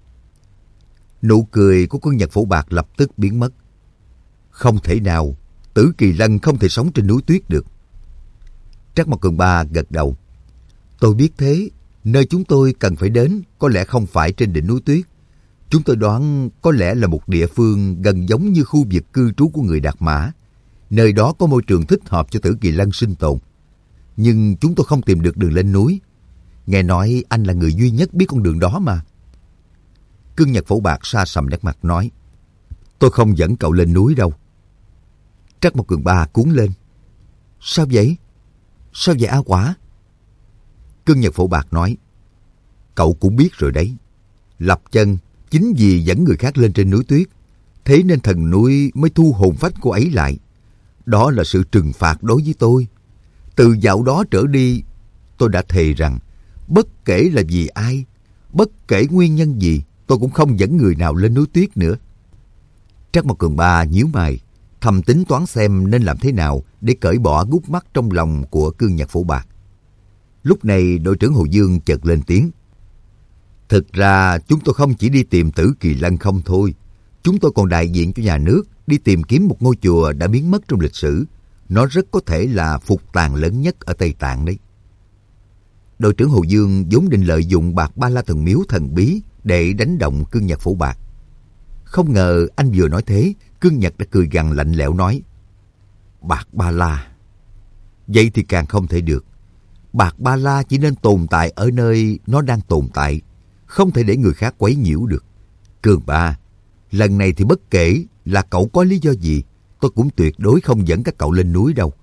Nụ cười của Cương Nhật Phổ Bạc lập tức biến mất. Không thể nào, Tử Kỳ Lân không thể sống trên núi tuyết được. Trác Mộc Cường Ba gật đầu. Tôi biết thế, nơi chúng tôi cần phải đến có lẽ không phải trên đỉnh núi tuyết. Chúng tôi đoán có lẽ là một địa phương gần giống như khu vực cư trú của người Đạt Mã. Nơi đó có môi trường thích hợp cho Tử Kỳ Lân sinh tồn. Nhưng chúng tôi không tìm được đường lên núi. Nghe nói anh là người duy nhất biết con đường đó mà. Cương Nhật Phổ Bạc sa sầm nét mặt nói, tôi không dẫn cậu lên núi đâu. Trác Mộc Cường Ba cuống lên. Sao vậy? Sao vậy A Quả? Cương Nhật Phổ Bạc nói, cậu cũng biết rồi đấy. Lập Chân chính vì dẫn người khác lên trên núi tuyết, thế nên thần núi mới thu hồn phách cô ấy lại. Đó là sự trừng phạt đối với tôi. Từ dạo đó trở đi, tôi đã thề rằng bất kể là vì ai, bất kể nguyên nhân gì, tôi cũng không dẫn người nào lên núi tuyết nữa. Trác Mộc Cường Ba nhíu mày, thầm tính toán xem nên làm thế nào để cởi bỏ gút mắt trong lòng của Cương Nhật Phổ Bạc. Lúc này đội trưởng Hồ Dương chợt lên tiếng. Thực ra chúng tôi không chỉ đi tìm Tử Kỳ Lân không thôi. Chúng tôi còn đại diện cho nhà nước đi tìm kiếm một ngôi chùa đã biến mất trong lịch sử. Nó rất có thể là phục tàng lớn nhất ở Tây Tạng đấy. Đội trưởng Hồ Dương vốn định lợi dụng Bạc Ba La Thần Miếu thần bí để đánh động Cương Nhật Phổ Bạc. Không ngờ anh vừa nói thế, Cương Nhật đã cười gằn lạnh lẽo nói, Bạc Ba La. Vậy thì càng không thể được. Bạc Ba La chỉ nên tồn tại ở nơi nó đang tồn tại, không thể để người khác quấy nhiễu được. Cường Ba, lần này thì bất kể là cậu có lý do gì, tôi cũng tuyệt đối không dẫn các cậu lên núi đâu.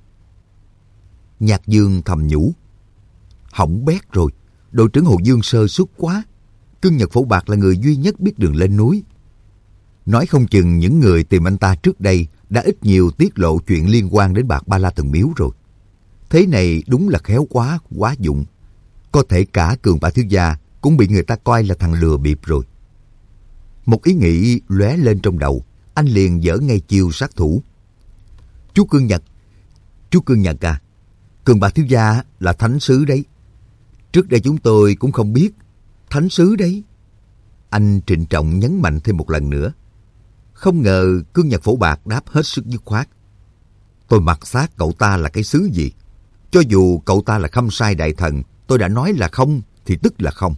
Nhạc Dương thầm nhủ, hỏng bét rồi, đội trưởng Hồ Dương sơ suất quá. Cương Nhật Phổ Bạc là người duy nhất biết đường lên núi. Nói không chừng những người tìm anh ta trước đây đã ít nhiều tiết lộ chuyện liên quan đến Bạc Ba La Thần Miếu rồi. Thế này đúng là khéo quá, quá dụng. Có thể cả Cường Ba thiếu gia cũng bị người ta coi là thằng lừa bịp rồi. Một ý nghĩ lóe lên trong đầu, anh liền giở ngay chiêu sát thủ. Chú Cương Nhật, chú Cương Nhật à, Cường Bà thiếu gia là thánh sứ đấy. Trước đây chúng tôi cũng không biết. Thánh sứ đấy. Anh trịnh trọng nhấn mạnh thêm một lần nữa. Không ngờ Cương Nhật Phổ Bạc đáp hết sức dứt khoát. Tôi mặc xác cậu ta là cái xứ gì? Cho dù cậu ta là Khâm Sai đại thần, tôi đã nói là không thì tức là không.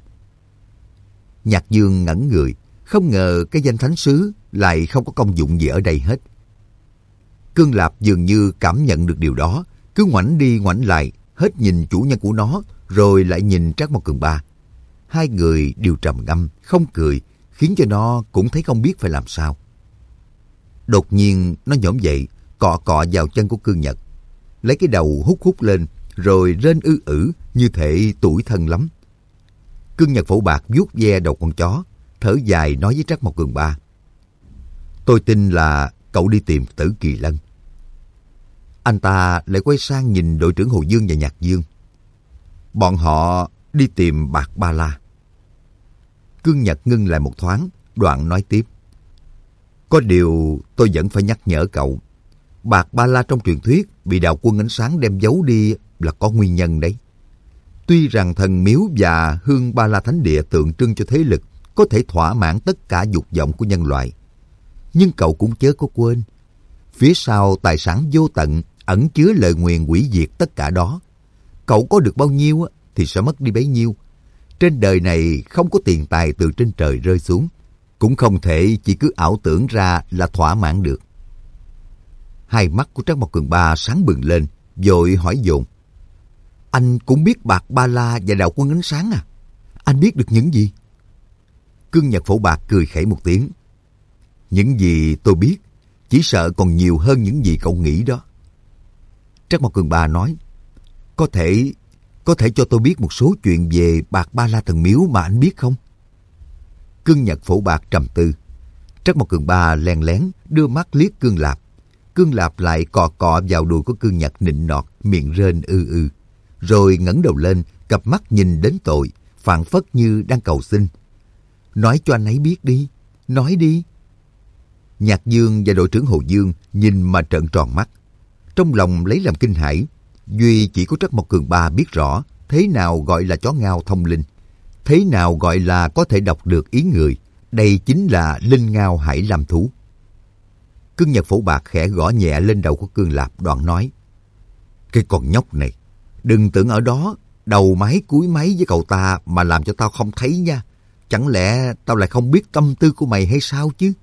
Nhạc Dương ngẩn người, không ngờ cái danh thánh sứ lại không có công dụng gì ở đây hết. Cương Lạp dường như cảm nhận được điều đó, cứ ngoảnh đi ngoảnh lại, hết nhìn chủ nhân của nó, rồi lại nhìn Trác Mộc Cường Ba. Hai người đều trầm ngâm, không cười, khiến cho nó cũng thấy không biết phải làm sao. Đột nhiên nó nhổm dậy, cọ cọ vào chân của Cương Nhật, lấy cái đầu hút hút lên, rồi rên ư ử như thể tủi thân lắm. Cương Nhật Phổ Bạc vuốt ve đầu con chó, thở dài nói với Trác Mộc Cường Ba. Tôi tin là cậu đi tìm Tử Kỳ Lân. Anh ta lại quay sang nhìn đội trưởng Hồ Dương và Nhạc Dương. Bọn họ đi tìm Bạc Ba La. Cương Nhật ngưng lại một thoáng, đoạn nói tiếp. Có điều tôi vẫn phải nhắc nhở cậu. Bạc Ba La trong truyền thuyết bị đạo quân ánh sáng đem giấu đi là có nguyên nhân đấy. Tuy rằng thần miếu và hương Ba La Thánh Địa tượng trưng cho thế lực có thể thỏa mãn tất cả dục vọng của nhân loại, nhưng cậu cũng chớ có quên, phía sau tài sản vô tận ẩn chứa lời nguyền hủy diệt tất cả đó. Cậu có được bao nhiêu thì sẽ mất đi bấy nhiêu. Trên đời này không có tiền tài từ trên trời rơi xuống, cũng không thể chỉ cứ ảo tưởng ra là thỏa mãn được. Hai mắt của Trác Mộc Cường Ba sáng bừng lên, vội hỏi dồn. Anh cũng biết Bạc Ba La và đạo quân ánh sáng à? Anh biết được những gì? Cương Nhật Phổ Bạc cười khẩy một tiếng. Những gì tôi biết chỉ sợ còn nhiều hơn những gì cậu nghĩ đó. Trác Mộc Cường Ba nói. Có thể, có thể cho tôi biết một số chuyện về Bạc Ba La thần miếu mà anh biết không? Cương Nhật Phổ Bạc trầm tư. Trác Mộc Cường Ba len lén đưa mắt liếc Cương Lạp. Cương Lạp lại cọ cọ vào đùi của Cương Nhật nịnh nọt, miệng rên ư ư. Rồi ngẩng đầu lên, cặp mắt nhìn đến tội, phảng phất như đang cầu xin. Nói cho anh ấy biết đi, nói đi. Nhạc Dương và đội trưởng Hồ Dương nhìn mà trợn tròn mắt. Trong lòng lấy làm kinh hãi. Duy chỉ có Trác Mộc Cường Ba biết rõ thế nào gọi là chó ngao thông linh, thế nào gọi là có thể đọc được ý người. Đây chính là linh ngao hải lam thú. Cương Nhật Phổ Bạc khẽ gõ nhẹ lên đầu của Cương Lạp, đoạn nói. Cái con nhóc này, đừng tưởng ở đó đầu máy cuối máy với cậu ta mà làm cho tao không thấy nha. Chẳng lẽ tao lại không biết tâm tư của mày hay sao chứ?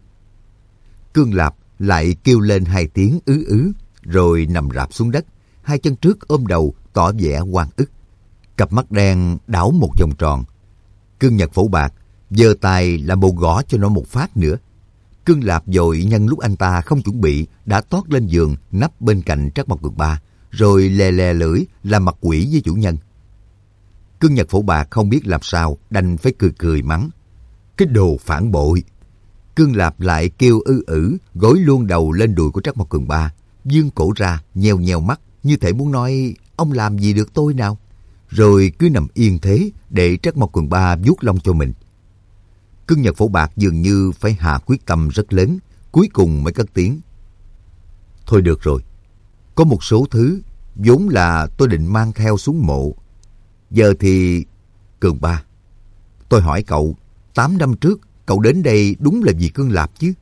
Cương Lạp lại kêu lên hai tiếng ứ ứ, rồi nằm rạp xuống đất, hai chân trước ôm đầu, tỏ vẻ oan ức. Cặp mắt đen đảo một vòng tròn. Cương Nhật Phổ Bạc giơ tay làm bộ gõ cho nó một phát nữa. Cương Lạp vội nhân lúc anh ta không chuẩn bị đã tót lên giường nắp bên cạnh Trác Mộc Cường Ba, rồi lè lè lưỡi làm mặt quỷ với chủ nhân. Cương Nhật Phổ Bạc không biết làm sao, đành phải cười cười mắng. Cái đồ phản bội! Cương Lạp lại kêu ư ử, gối luôn đầu lên đùi của Trác Mộc Cường Ba, vươn cổ ra, nheo nheo mắt, như thể muốn nói, ông làm gì được tôi nào? Rồi cứ nằm yên thế, để Trác Mộc Cường Ba vuốt lông cho mình. Cương Nhật Phổ Bạc dường như phải hạ quyết tâm rất lớn, cuối cùng mới cất tiếng. Thôi được rồi, có một số thứ vốn là tôi định mang theo xuống mộ. Giờ thì... Cường Ba, tôi hỏi cậu, tám năm trước cậu đến đây đúng là vì Cương Lạp chứ?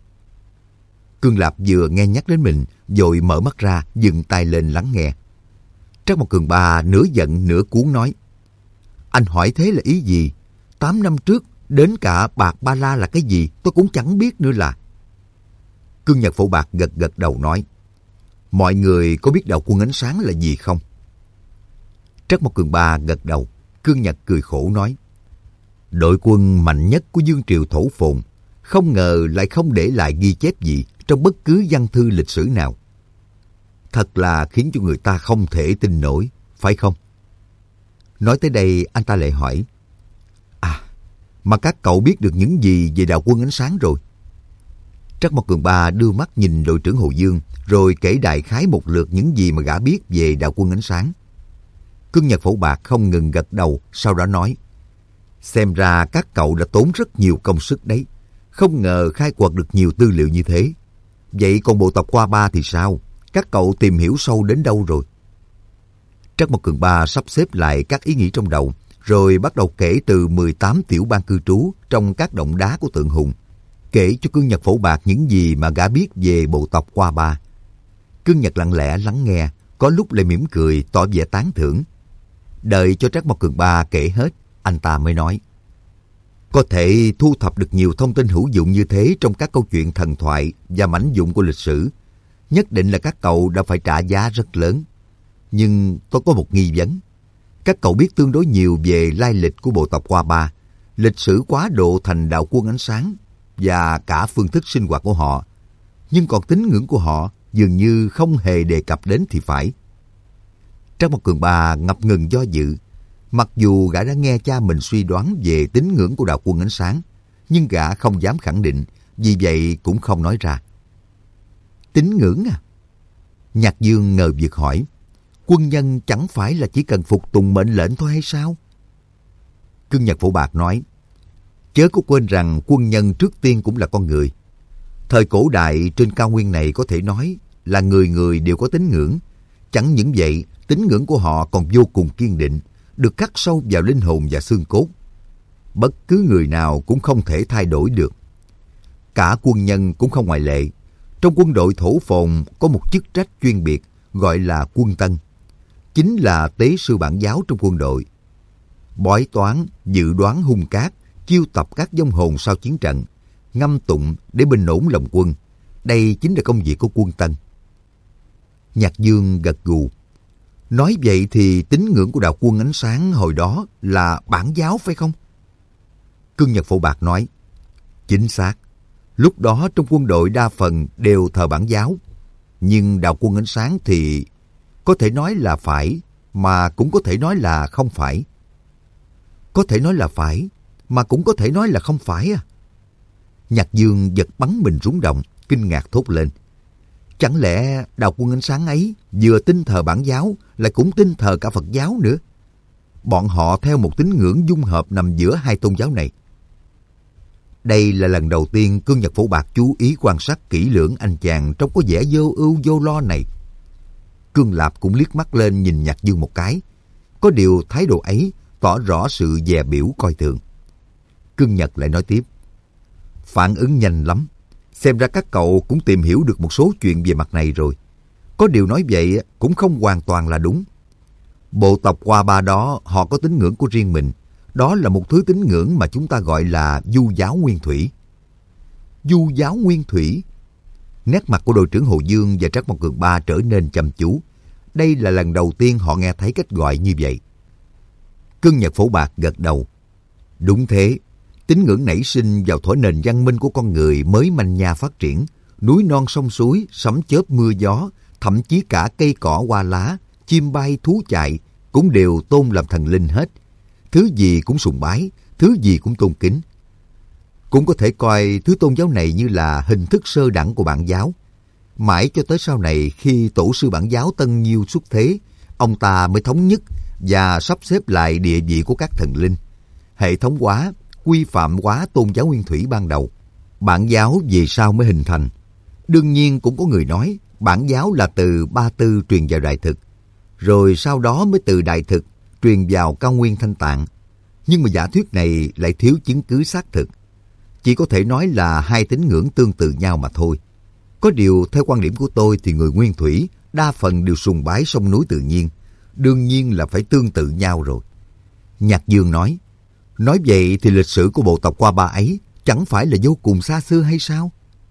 Cương Lạp vừa nghe nhắc đến mình, vội mở mắt ra, dừng tay lên lắng nghe. Trác Mộc Cường Ba nửa giận nửa cuốn nói. Anh hỏi thế là ý gì? Tám năm trước, đến cả Bạc Ba La là cái gì tôi cũng chẳng biết nữa là. Cương Nhật Phổ Bạc gật gật đầu nói. Mọi người có biết đạo quân ánh sáng là gì không? Trác Mộc Cường Ba gật đầu. Cương Nhật cười khổ nói. Đội quân mạnh nhất của Dương Triều Thổ Phồn, không ngờ lại không để lại ghi chép gì trong bất cứ văn thư lịch sử nào. Thật là khiến cho người ta không thể tin nổi, phải không? Nói tới đây, anh ta lại hỏi. À, mà các cậu biết được những gì về đạo quân ánh sáng rồi? Trác Mộc Cường Ba đưa mắt nhìn đội trưởng Hồ Dương, rồi kể đại khái một lượt những gì mà gã biết về đạo quân ánh sáng. Cương Nhật Phổ Bạc không ngừng gật đầu, sau đó nói. Xem ra các cậu đã tốn rất nhiều công sức đấy. Không ngờ khai quật được nhiều tư liệu như thế. Vậy còn bộ tộc Qua Ba thì sao? Các cậu tìm hiểu sâu đến đâu rồi? Trắc Mộc Cường Ba sắp xếp lại các ý nghĩ trong đầu, rồi bắt đầu kể từ mười tám tiểu bang cư trú trong các động đá của Tượng Hùng, kể cho Cương Nhật phổ bạc những gì mà gã biết về bộ tộc Qua Ba. Cương Nhật lặng lẽ lắng nghe, có lúc lại mỉm cười tỏ vẻ tán thưởng. Đợi cho Trắc Mộc Cường Ba kể hết, anh ta mới nói: có thể thu thập được nhiều thông tin hữu dụng như thế trong các câu chuyện thần thoại và mảnh vụn của lịch sử, nhất định là các cậu đã phải trả giá rất lớn. Nhưng tôi có một nghi vấn. Các cậu biết tương đối nhiều về lai lịch của bộ tộc Qua Ba, lịch sử quá độ thành đạo quân ánh sáng và cả phương thức sinh hoạt của họ. Nhưng còn tín ngưỡng của họ dường như không hề đề cập đến thì phải. Trắc Mộc Cường Ba ngập ngừng do dự. Mặc dù gã đã nghe cha mình suy đoán về tín ngưỡng của đạo quân ánh sáng, nhưng gã không dám khẳng định, vì vậy cũng không nói ra. Tín ngưỡng à? Nhạc Dương ngờ vực hỏi. Quân nhân chẳng phải là chỉ cần phục tùng mệnh lệnh thôi hay sao? Cương Nhật phổ bạc nói: chớ có quên rằng quân nhân trước tiên cũng là con người. Thời cổ đại trên cao nguyên này có thể nói là người người đều có tín ngưỡng. Chẳng những vậy, tín ngưỡng của họ còn vô cùng kiên định, được khắc sâu vào linh hồn và xương cốt. Bất cứ người nào cũng không thể thay đổi được. Cả quân nhân cũng không ngoại lệ. Trong quân đội thổ phồn có một chức trách chuyên biệt gọi là quân tân, chính là tế sư bản giáo trong quân đội. Bói toán, dự đoán hung cát, chiêu tập các vong hồn sau chiến trận, ngâm tụng để bình ổn lòng quân. Đây chính là công việc của quân tân. Nhạc Dương gật gù. Nói vậy thì tín ngưỡng của đạo quân ánh sáng hồi đó là bản giáo phải không? Cương Nhật phổ bạc nói: chính xác. Lúc đó trong quân đội đa phần đều thờ bản giáo. Nhưng đạo quân ánh sáng thì có thể nói là phải, mà cũng có thể nói là không phải. Có thể nói là phải, mà cũng có thể nói là không phải à? Nhạc Dương giật bắn mình rúng động, kinh ngạc thốt lên. Chẳng lẽ đạo quân ánh sáng ấy vừa tin thờ bản giáo lại cũng tin thờ cả Phật giáo nữa? Bọn họ theo một tín ngưỡng dung hợp nằm giữa hai tôn giáo này. Đây là lần đầu tiên Cương Nhật phổ bạc chú ý quan sát kỹ lưỡng anh chàng trông có vẻ vô ưu vô lo này. Cương Lạp cũng liếc mắt lên nhìn Nhạc Dương một cái. Có điều thái độ ấy tỏ rõ sự dè bỉu coi thường. Cương Nhật lại nói tiếp: phản ứng nhanh lắm. Xem ra các cậu cũng tìm hiểu được một số chuyện về mặt này rồi. Có điều nói vậy cũng không hoàn toàn là đúng. Bộ tộc Qua Ba đó họ có tín ngưỡng của riêng mình. Đó là một thứ tín ngưỡng mà chúng ta gọi là du giáo nguyên thủy. Du giáo nguyên thủy? Nét mặt của đội trưởng Hồ Dương và Trắc Mộc Cường Ba trở nên chăm chú. Đây là lần đầu tiên họ nghe thấy cách gọi như vậy. Cương Nhật phổ bạc gật đầu. Đúng thế. Tín ngưỡng nảy sinh vào thuở nền văn minh của con người mới manh nha phát triển. Núi non sông suối, sấm chớp mưa gió, thậm chí cả cây cỏ hoa lá, chim bay thú chạy cũng đều tôn làm thần linh hết. Thứ gì cũng sùng bái, thứ gì cũng tôn kính. Cũng có thể coi thứ tôn giáo này như là hình thức sơ đẳng của bản giáo. Mãi cho tới sau này khi tổ sư bản giáo Tân Nhiêu xuất thế, ông ta mới thống nhất và sắp xếp lại địa vị của các thần linh, hệ thống hóa, quy phạm hóa tôn giáo nguyên thủy ban đầu. Bản giáo về sau mới hình thành. Đương nhiên cũng có người nói bản giáo là từ Ba Tư truyền vào Đại Thực, rồi sau đó mới từ Đại Thực truyền vào Cao Nguyên Thanh Tạng. Nhưng mà giả thuyết này lại thiếu chứng cứ xác thực. Chỉ có thể nói là hai tín ngưỡng tương tự nhau mà thôi. Có điều theo quan điểm của tôi thì người nguyên thủy đa phần đều sùng bái sông núi tự nhiên. Đương nhiên là phải tương tự nhau rồi. Nhạc Dương nói: nói vậy thì lịch sử của bộ tộc Qua Ba ấy chẳng phải là vô cùng xa xưa hay sao?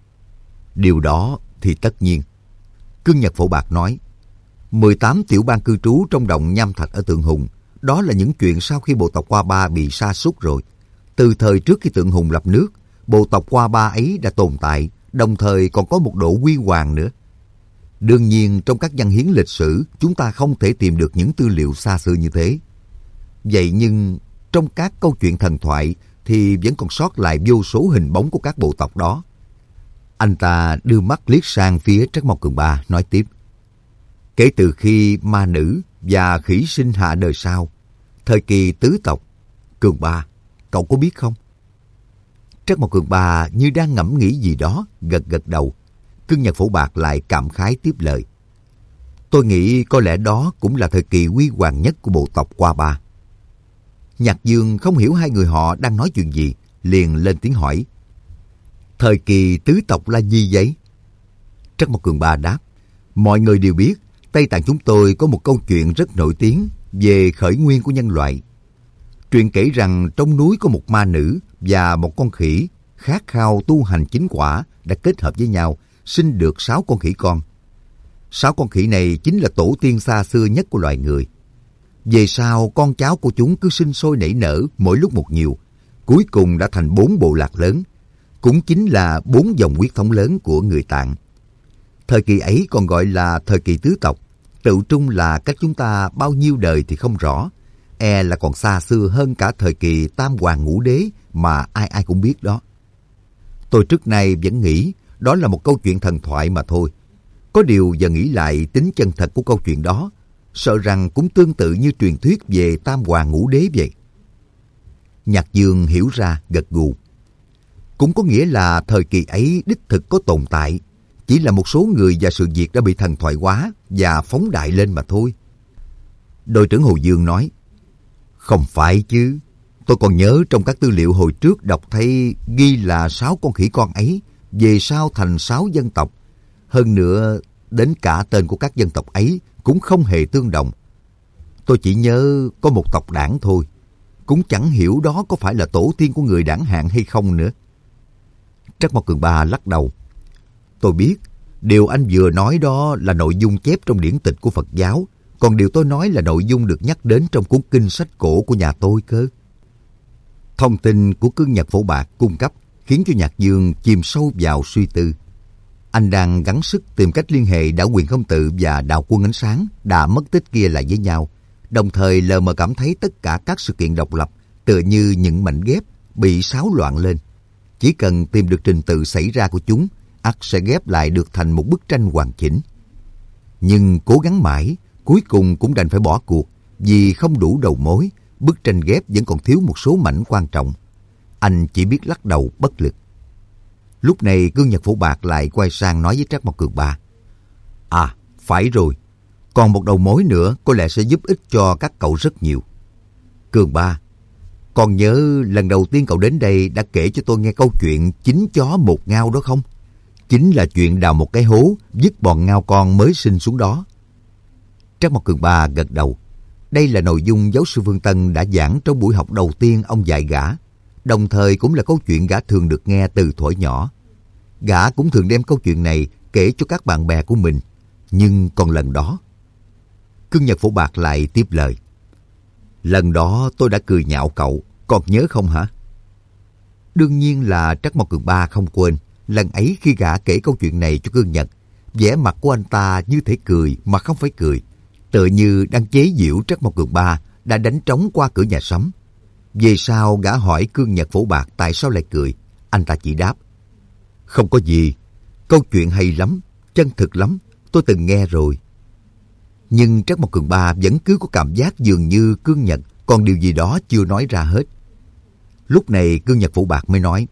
Điều đó thì tất nhiên. Cương Nhật phổ bạc nói: mười tám tiểu bang cư trú trong động nham thạch ở Tượng Hùng, đó là những chuyện sau khi bộ tộc Qua Ba bị sa sút rồi. Từ thời trước khi Tượng Hùng lập nước, bộ tộc Qua Ba ấy đã tồn tại, đồng thời còn có một độ huy hoàng nữa. Đương nhiên trong các văn hiến lịch sử chúng ta không thể tìm được những tư liệu xa xưa như thế. Vậy nhưng trong các câu chuyện thần thoại thì vẫn còn sót lại vô số hình bóng của các bộ tộc đó. Anh ta đưa mắt liếc sang phía Trắc Mộc Cường Ba, nói tiếp: kể từ khi ma nữ và khỉ sinh hạ đời sau, thời kỳ tứ tộc, Cường Ba, cậu có biết không? Trắc Mộc Cường Ba như đang ngẫm nghĩ gì đó, gật gật đầu. Cương Nhật phổ bạc lại cảm khái tiếp lời: Tôi nghĩ có lẽ đó cũng là thời kỳ huy hoàng nhất của bộ tộc Qua Ba. Nhạc Dương không hiểu hai người họ đang nói chuyện gì, liền lên tiếng hỏi. Thời kỳ tứ tộc là gì vậy? Trắc Mộc Cường Ba đáp. Mọi người đều biết, Tây Tạng chúng tôi có một câu chuyện rất nổi tiếng về khởi nguyên của nhân loại. Truyện kể rằng trong núi có một ma nữ và một con khỉ khát khao tu hành chính quả đã kết hợp với nhau, sinh được sáu con khỉ con. Sáu con khỉ này chính là tổ tiên xa xưa nhất của loài người. Về sau, con cháu của chúng cứ sinh sôi nảy nở mỗi lúc một nhiều, cuối cùng đã thành bốn bộ lạc lớn, cũng chính là bốn dòng huyết thống lớn của người Tạng. Thời kỳ ấy còn gọi là thời kỳ tứ tộc, tự trung là cách chúng ta bao nhiêu đời thì không rõ, e là còn xa xưa hơn cả thời kỳ tam hoàng ngũ đế mà ai ai cũng biết đó. Tôi trước nay vẫn nghĩ đó là một câu chuyện thần thoại mà thôi. Có điều giờ nghĩ lại tính chân thật của câu chuyện đó, sợ rằng cũng tương tự như truyền thuyết về tam hoàng ngũ đế vậy. Nhạc Dương hiểu ra, gật gù. Cũng có nghĩa là thời kỳ ấy đích thực có tồn tại, chỉ là một số người và sự việc đã bị thần thoại hóa và phóng đại lên mà thôi. Đội trưởng Hồ Dương nói, không phải chứ, tôi còn nhớ trong các tư liệu hồi trước đọc thấy ghi là sáu con khỉ con ấy về sau thành sáu dân tộc. Hơn nữa, đến cả tên của các dân tộc ấy cũng không hề tương đồng. Tôi chỉ nhớ có một tộc Đảng thôi, cũng chẳng hiểu đó có phải là tổ tiên của người Đảng Hạng hay không nữa. Trắc Mộc Cường Ba lắc đầu. Tôi biết, điều anh vừa nói đó là nội dung chép trong điển tịch của Phật giáo, còn điều tôi nói là nội dung được nhắc đến trong cuốn kinh sách cổ của nhà tôi cơ. Thông tin của Cương Nhật Phổ Bạc cung cấp khiến cho Nhạc Dương chìm sâu vào suy tư. Anh đang gắng sức tìm cách liên hệ Đạo Quyền Không Tự và Đạo Quân Ánh Sáng đã mất tích kia lại với nhau, đồng thời lờ mờ cảm thấy tất cả các sự kiện độc lập tựa như những mảnh ghép bị xáo loạn lên. Chỉ cần tìm được trình tự xảy ra của chúng, ắt sẽ ghép lại được thành một bức tranh hoàn chỉnh. Nhưng cố gắng mãi, cuối cùng cũng đành phải bỏ cuộc, vì không đủ đầu mối, bức tranh ghép vẫn còn thiếu một số mảnh quan trọng. Anh chỉ biết lắc đầu bất lực. Lúc này Cương Nhật Phổ Bạc lại quay sang nói với Trắc Mộc Cường Ba. À, phải rồi, còn một đầu mối nữa có lẽ sẽ giúp ích cho các cậu rất nhiều. Cường Ba, còn nhớ lần đầu tiên cậu đến đây đã kể cho tôi nghe câu chuyện chín chó một ngao đó không? Chính là chuyện đào một cái hố, vứt bọn ngao con mới sinh xuống đó. Trắc Mộc Cường Ba gật đầu. Đây là nội dung giáo sư Phương Tân đã giảng trong buổi học đầu tiên ông dạy gã, đồng thời cũng là câu chuyện gã thường được nghe từ thuở nhỏ. Gã cũng thường đem câu chuyện này kể cho các bạn bè của mình. Nhưng còn lần đó... Cương Nhật Phổ Bạc lại tiếp lời. Lần đó tôi đã cười nhạo cậu, còn nhớ không hả? Đương nhiên là Trắc Mộc Cường Ba không quên. Lần ấy khi gã kể câu chuyện này cho Cương Nhật, vẻ mặt của anh ta như thể cười mà không phải cười, tựa như đang chế giễu Trắc Mộc Cường Ba đã đánh trống qua cửa nhà sắm. Về sau gã hỏi Cương Nhật Phổ Bạc tại sao lại cười, anh ta chỉ đáp: không có gì, câu chuyện hay lắm, chân thực lắm, tôi từng nghe rồi. Nhưng Trắc Mộc Cường Ba vẫn cứ có cảm giác dường như Cương Nhật còn điều gì đó chưa nói ra hết. Lúc này Cương Nhật Phổ Bạc mới nói: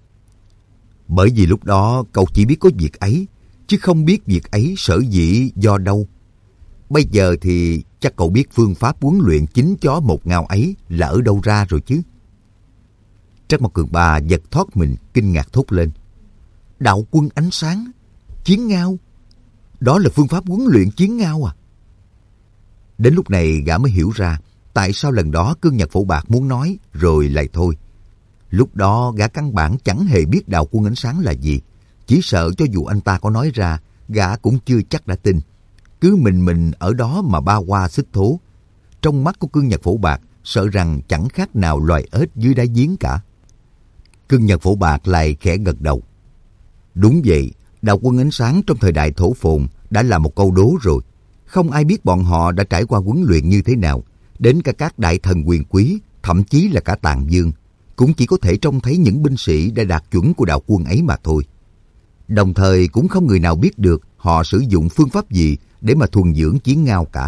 bởi vì lúc đó cậu chỉ biết có việc ấy, chứ không biết việc ấy sở dĩ do đâu. Bây giờ thì chắc cậu biết phương pháp huấn luyện chín chó một ngao ấy là ở đâu ra rồi chứ. Trắc Mộc Cường Ba giật thoát mình, kinh ngạc thốt lên: Đạo Quân Ánh Sáng, chiến ngao, đó là phương pháp huấn luyện chiến ngao à? Đến lúc này gã mới hiểu ra tại sao lần đó Cương Nhật Phổ Bạc muốn nói rồi lại thôi. Lúc đó gã căn bản chẳng hề biết Đạo Quân Ánh Sáng là gì, chỉ sợ cho dù anh ta có nói ra, gã cũng chưa chắc đã tin. Cứ mình mình ở đó mà ba hoa xích thố. Trong mắt của Cương Nhật Phổ Bạc sợ rằng chẳng khác nào loài ếch dưới đáy giếng cả. Cương Nhật Phổ Bạc lại khẽ gật đầu. Đúng vậy, Đạo Quân Ánh Sáng trong thời đại thổ phồn đã là một câu đố rồi. Không ai biết bọn họ đã trải qua huấn luyện như thế nào. Đến cả các đại thần quyền quý, thậm chí là cả Tàng Vương, cũng chỉ có thể trông thấy những binh sĩ đã đạt chuẩn của đạo quân ấy mà thôi. Đồng thời cũng không người nào biết được họ sử dụng phương pháp gì để mà thuần dưỡng chiến ngao cả.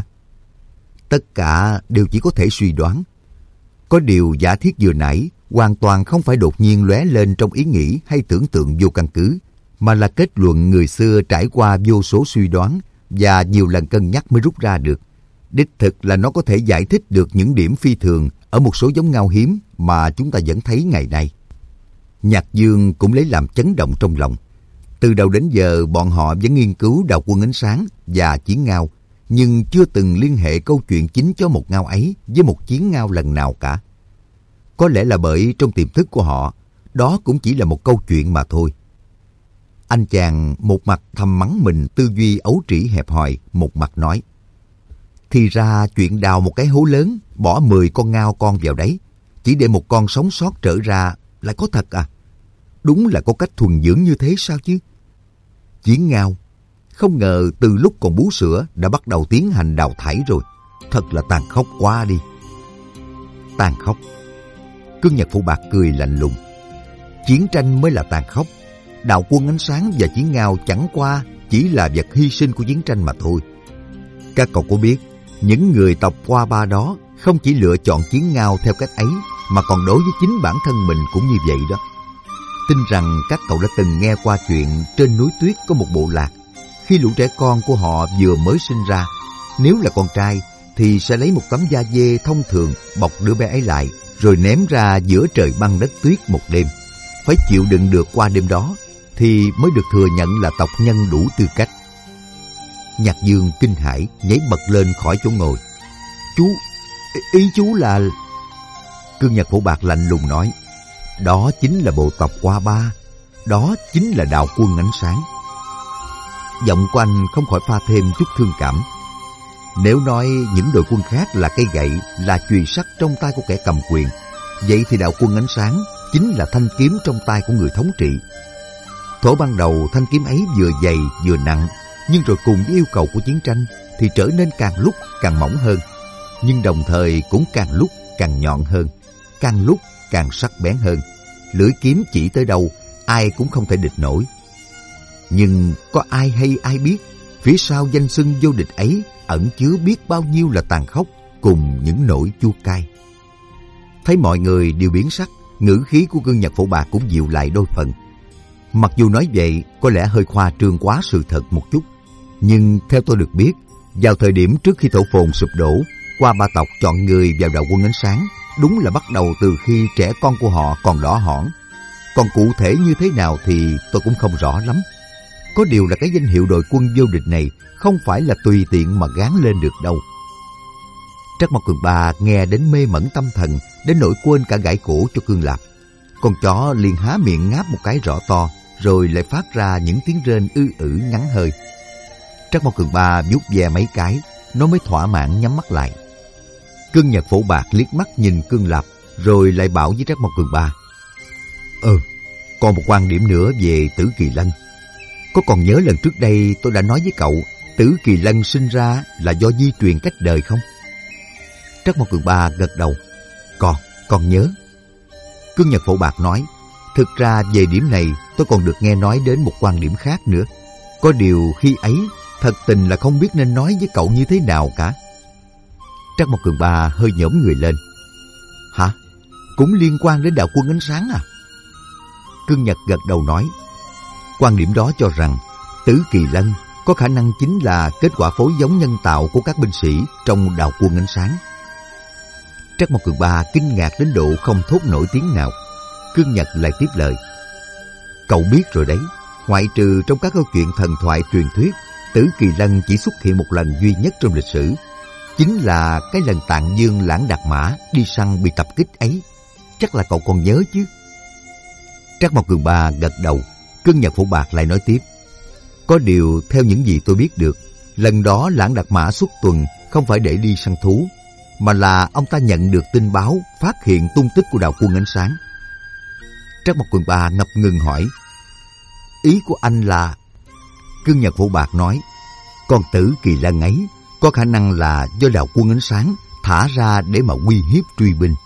Tất cả đều chỉ có thể suy đoán. Có điều giả thiết vừa nãy hoàn toàn không phải đột nhiên lóe lên trong ý nghĩ hay tưởng tượng vô căn cứ, mà là kết luận người xưa trải qua vô số suy đoán và nhiều lần cân nhắc mới rút ra được. Đích thực là nó có thể giải thích được những điểm phi thường ở một số giống ngao hiếm mà chúng ta vẫn thấy ngày nay. Nhạc Dương cũng lấy làm chấn động trong lòng. Từ đầu đến giờ bọn họ vẫn nghiên cứu Đào Quân Ánh Sáng và Chiến Ngao, nhưng chưa từng liên hệ câu chuyện chính chó một ngao ấy với một chiến ngao lần nào cả. Có lẽ là bởi trong tiềm thức của họ, đó cũng chỉ là một câu chuyện mà thôi. Anh chàng một mặt thầm mắng mình tư duy ấu trĩ hẹp hòi, một mặt nói: thì ra chuyện đào một cái hố lớn, bỏ mười con ngao con vào đấy, chỉ để một con sống sót trở ra lại có thật à? Đúng là có cách thuần dưỡng như thế sao chứ? Chiến ngao, không ngờ từ lúc còn bú sữa đã bắt đầu tiến hành đào thải rồi. Thật là tàn khốc quá đi. Tàn khốc? Cương Nhật Phổ Bạc cười lạnh lùng. Chiến tranh mới là tàn khốc. Đào Quân Ánh Sáng và Chiến Ngao chẳng qua chỉ là vật hy sinh của chiến tranh mà thôi. Các cậu có biết, những người tộc Qua Ba đó không chỉ lựa chọn Chiến Ngao theo cách ấy, mà còn đối với chính bản thân mình cũng như vậy đó. Tin rằng các cậu đã từng nghe qua chuyện trên núi tuyết có một bộ lạc. Khi lũ trẻ con của họ vừa mới sinh ra, nếu là con trai thì sẽ lấy một tấm da dê thông thường bọc đứa bé ấy lại, rồi ném ra giữa trời băng đất tuyết một đêm. Phải chịu đựng được qua đêm đó thì mới được thừa nhận là tộc nhân đủ tư cách. Nhạc Dương kinh hãi nhảy bật lên khỏi chỗ ngồi. Chú, ý chú là... Cương Nhật Phổ Bạc lạnh lùng nói: đó chính là bộ tộc Qua Ba, đó chính là Đào Quân Ánh Sáng. Giọng của anh không khỏi pha thêm chút thương cảm. Nếu nói những đội quân khác là cây gậy, là chùy sắt trong tay của kẻ cầm quyền, vậy thì Đào Quân Ánh Sáng chính là thanh kiếm trong tay của người thống trị. Thuở ban đầu thanh kiếm ấy vừa dày vừa nặng, nhưng rồi cùng với yêu cầu của chiến tranh thì trở nên càng lúc càng mỏng hơn, nhưng đồng thời cũng càng lúc càng nhọn hơn, càng lúc càng sắc bén hơn. Lưỡi kiếm chỉ tới đâu, ai cũng không thể địch nổi. Nhưng có ai hay ai biết, phía sau danh xưng vô địch ấy ẩn chứa biết bao nhiêu là tàn khốc cùng những nỗi chua cay. Thấy mọi người đều biến sắc, ngữ khí của Cương Nhật Phổ Bạc cũng dịu lại đôi phần. Mặc dù nói vậy có lẽ hơi khoa trương quá sự thật một chút, nhưng theo tôi được biết, vào thời điểm trước khi thổ phồn sụp đổ, Qua Ba tộc chọn người vào Đào Quân Ánh Sáng đúng là bắt đầu từ khi trẻ con của họ còn đỏ hỏn. Còn cụ thể như thế nào thì tôi cũng không rõ lắm. Có điều là cái danh hiệu đội quân vô địch này không phải là tùy tiện mà gán lên được đâu. Trắc Mộc Cường Ba nghe đến mê mẩn tâm thần, đến nỗi quên cả gãi cổ cho Cương Lạp. Con chó liền há miệng ngáp một cái rõ to, rồi lại phát ra những tiếng rên ư ử ngắn hơi. Trắc Mộc Cường Ba vuốt ve mấy cái, nó mới thỏa mãn nhắm mắt lại. Cương Nhật Phổ Bạc liếc mắt nhìn Cương Lạp, rồi lại bảo với Trắc Mộc Cường Ba: Ừ, còn một quan điểm nữa về Tử Kỳ Lân. Có còn nhớ lần trước đây tôi đã nói với cậu Tử Kỳ Lân sinh ra là do di truyền cách đời không? Trắc Mộc Cường Ba gật đầu. Còn, còn nhớ. Cương Nhật Phổ Bạc nói: Thực ra về điểm này tôi còn được nghe nói đến một quan điểm khác nữa. Có điều khi ấy thật tình là không biết nên nói với cậu như thế nào cả. Trắc Mộc Cường Ba hơi nhổm người lên. Hả? Cũng liên quan đến Đạo Quân Ánh Sáng à? Cương Nhật gật đầu nói: Quan điểm đó cho rằng Tử Kỳ Lân có khả năng chính là kết quả phối giống nhân tạo của các binh sĩ trong Đạo Quân Ánh Sáng. Trắc Mộc Cường Ba kinh ngạc đến độ không thốt nổi tiếng nào. Cương Nhật lại tiếp lời: Cậu biết rồi đấy, ngoại trừ trong các câu chuyện thần thoại truyền thuyết, Tử Kỳ Lân chỉ xuất hiện một lần duy nhất trong lịch sử, chính là cái lần Tạng Dương Lãng Đạt Mã đi săn bị tập kích ấy. Chắc là cậu còn nhớ chứ? Trắc Mộc Cường Ba gật đầu. Cương Nhật Phổ Bạc lại nói tiếp: Có điều theo những gì tôi biết được, lần đó Lãng Đạt Mã xuất tuần không phải để đi săn thú, mà là ông ta nhận được tin báo phát hiện tung tích của Đạo Quân Ánh Sáng. Trắc Mộc Cường Ba ngập ngừng hỏi: Ý của anh là? Cương Nhật Phổ Bạc nói: Con Tử Kỳ Lân ấy có khả năng là do Đạo Quân Ánh Sáng thả ra để mà uy hiếp truy binh.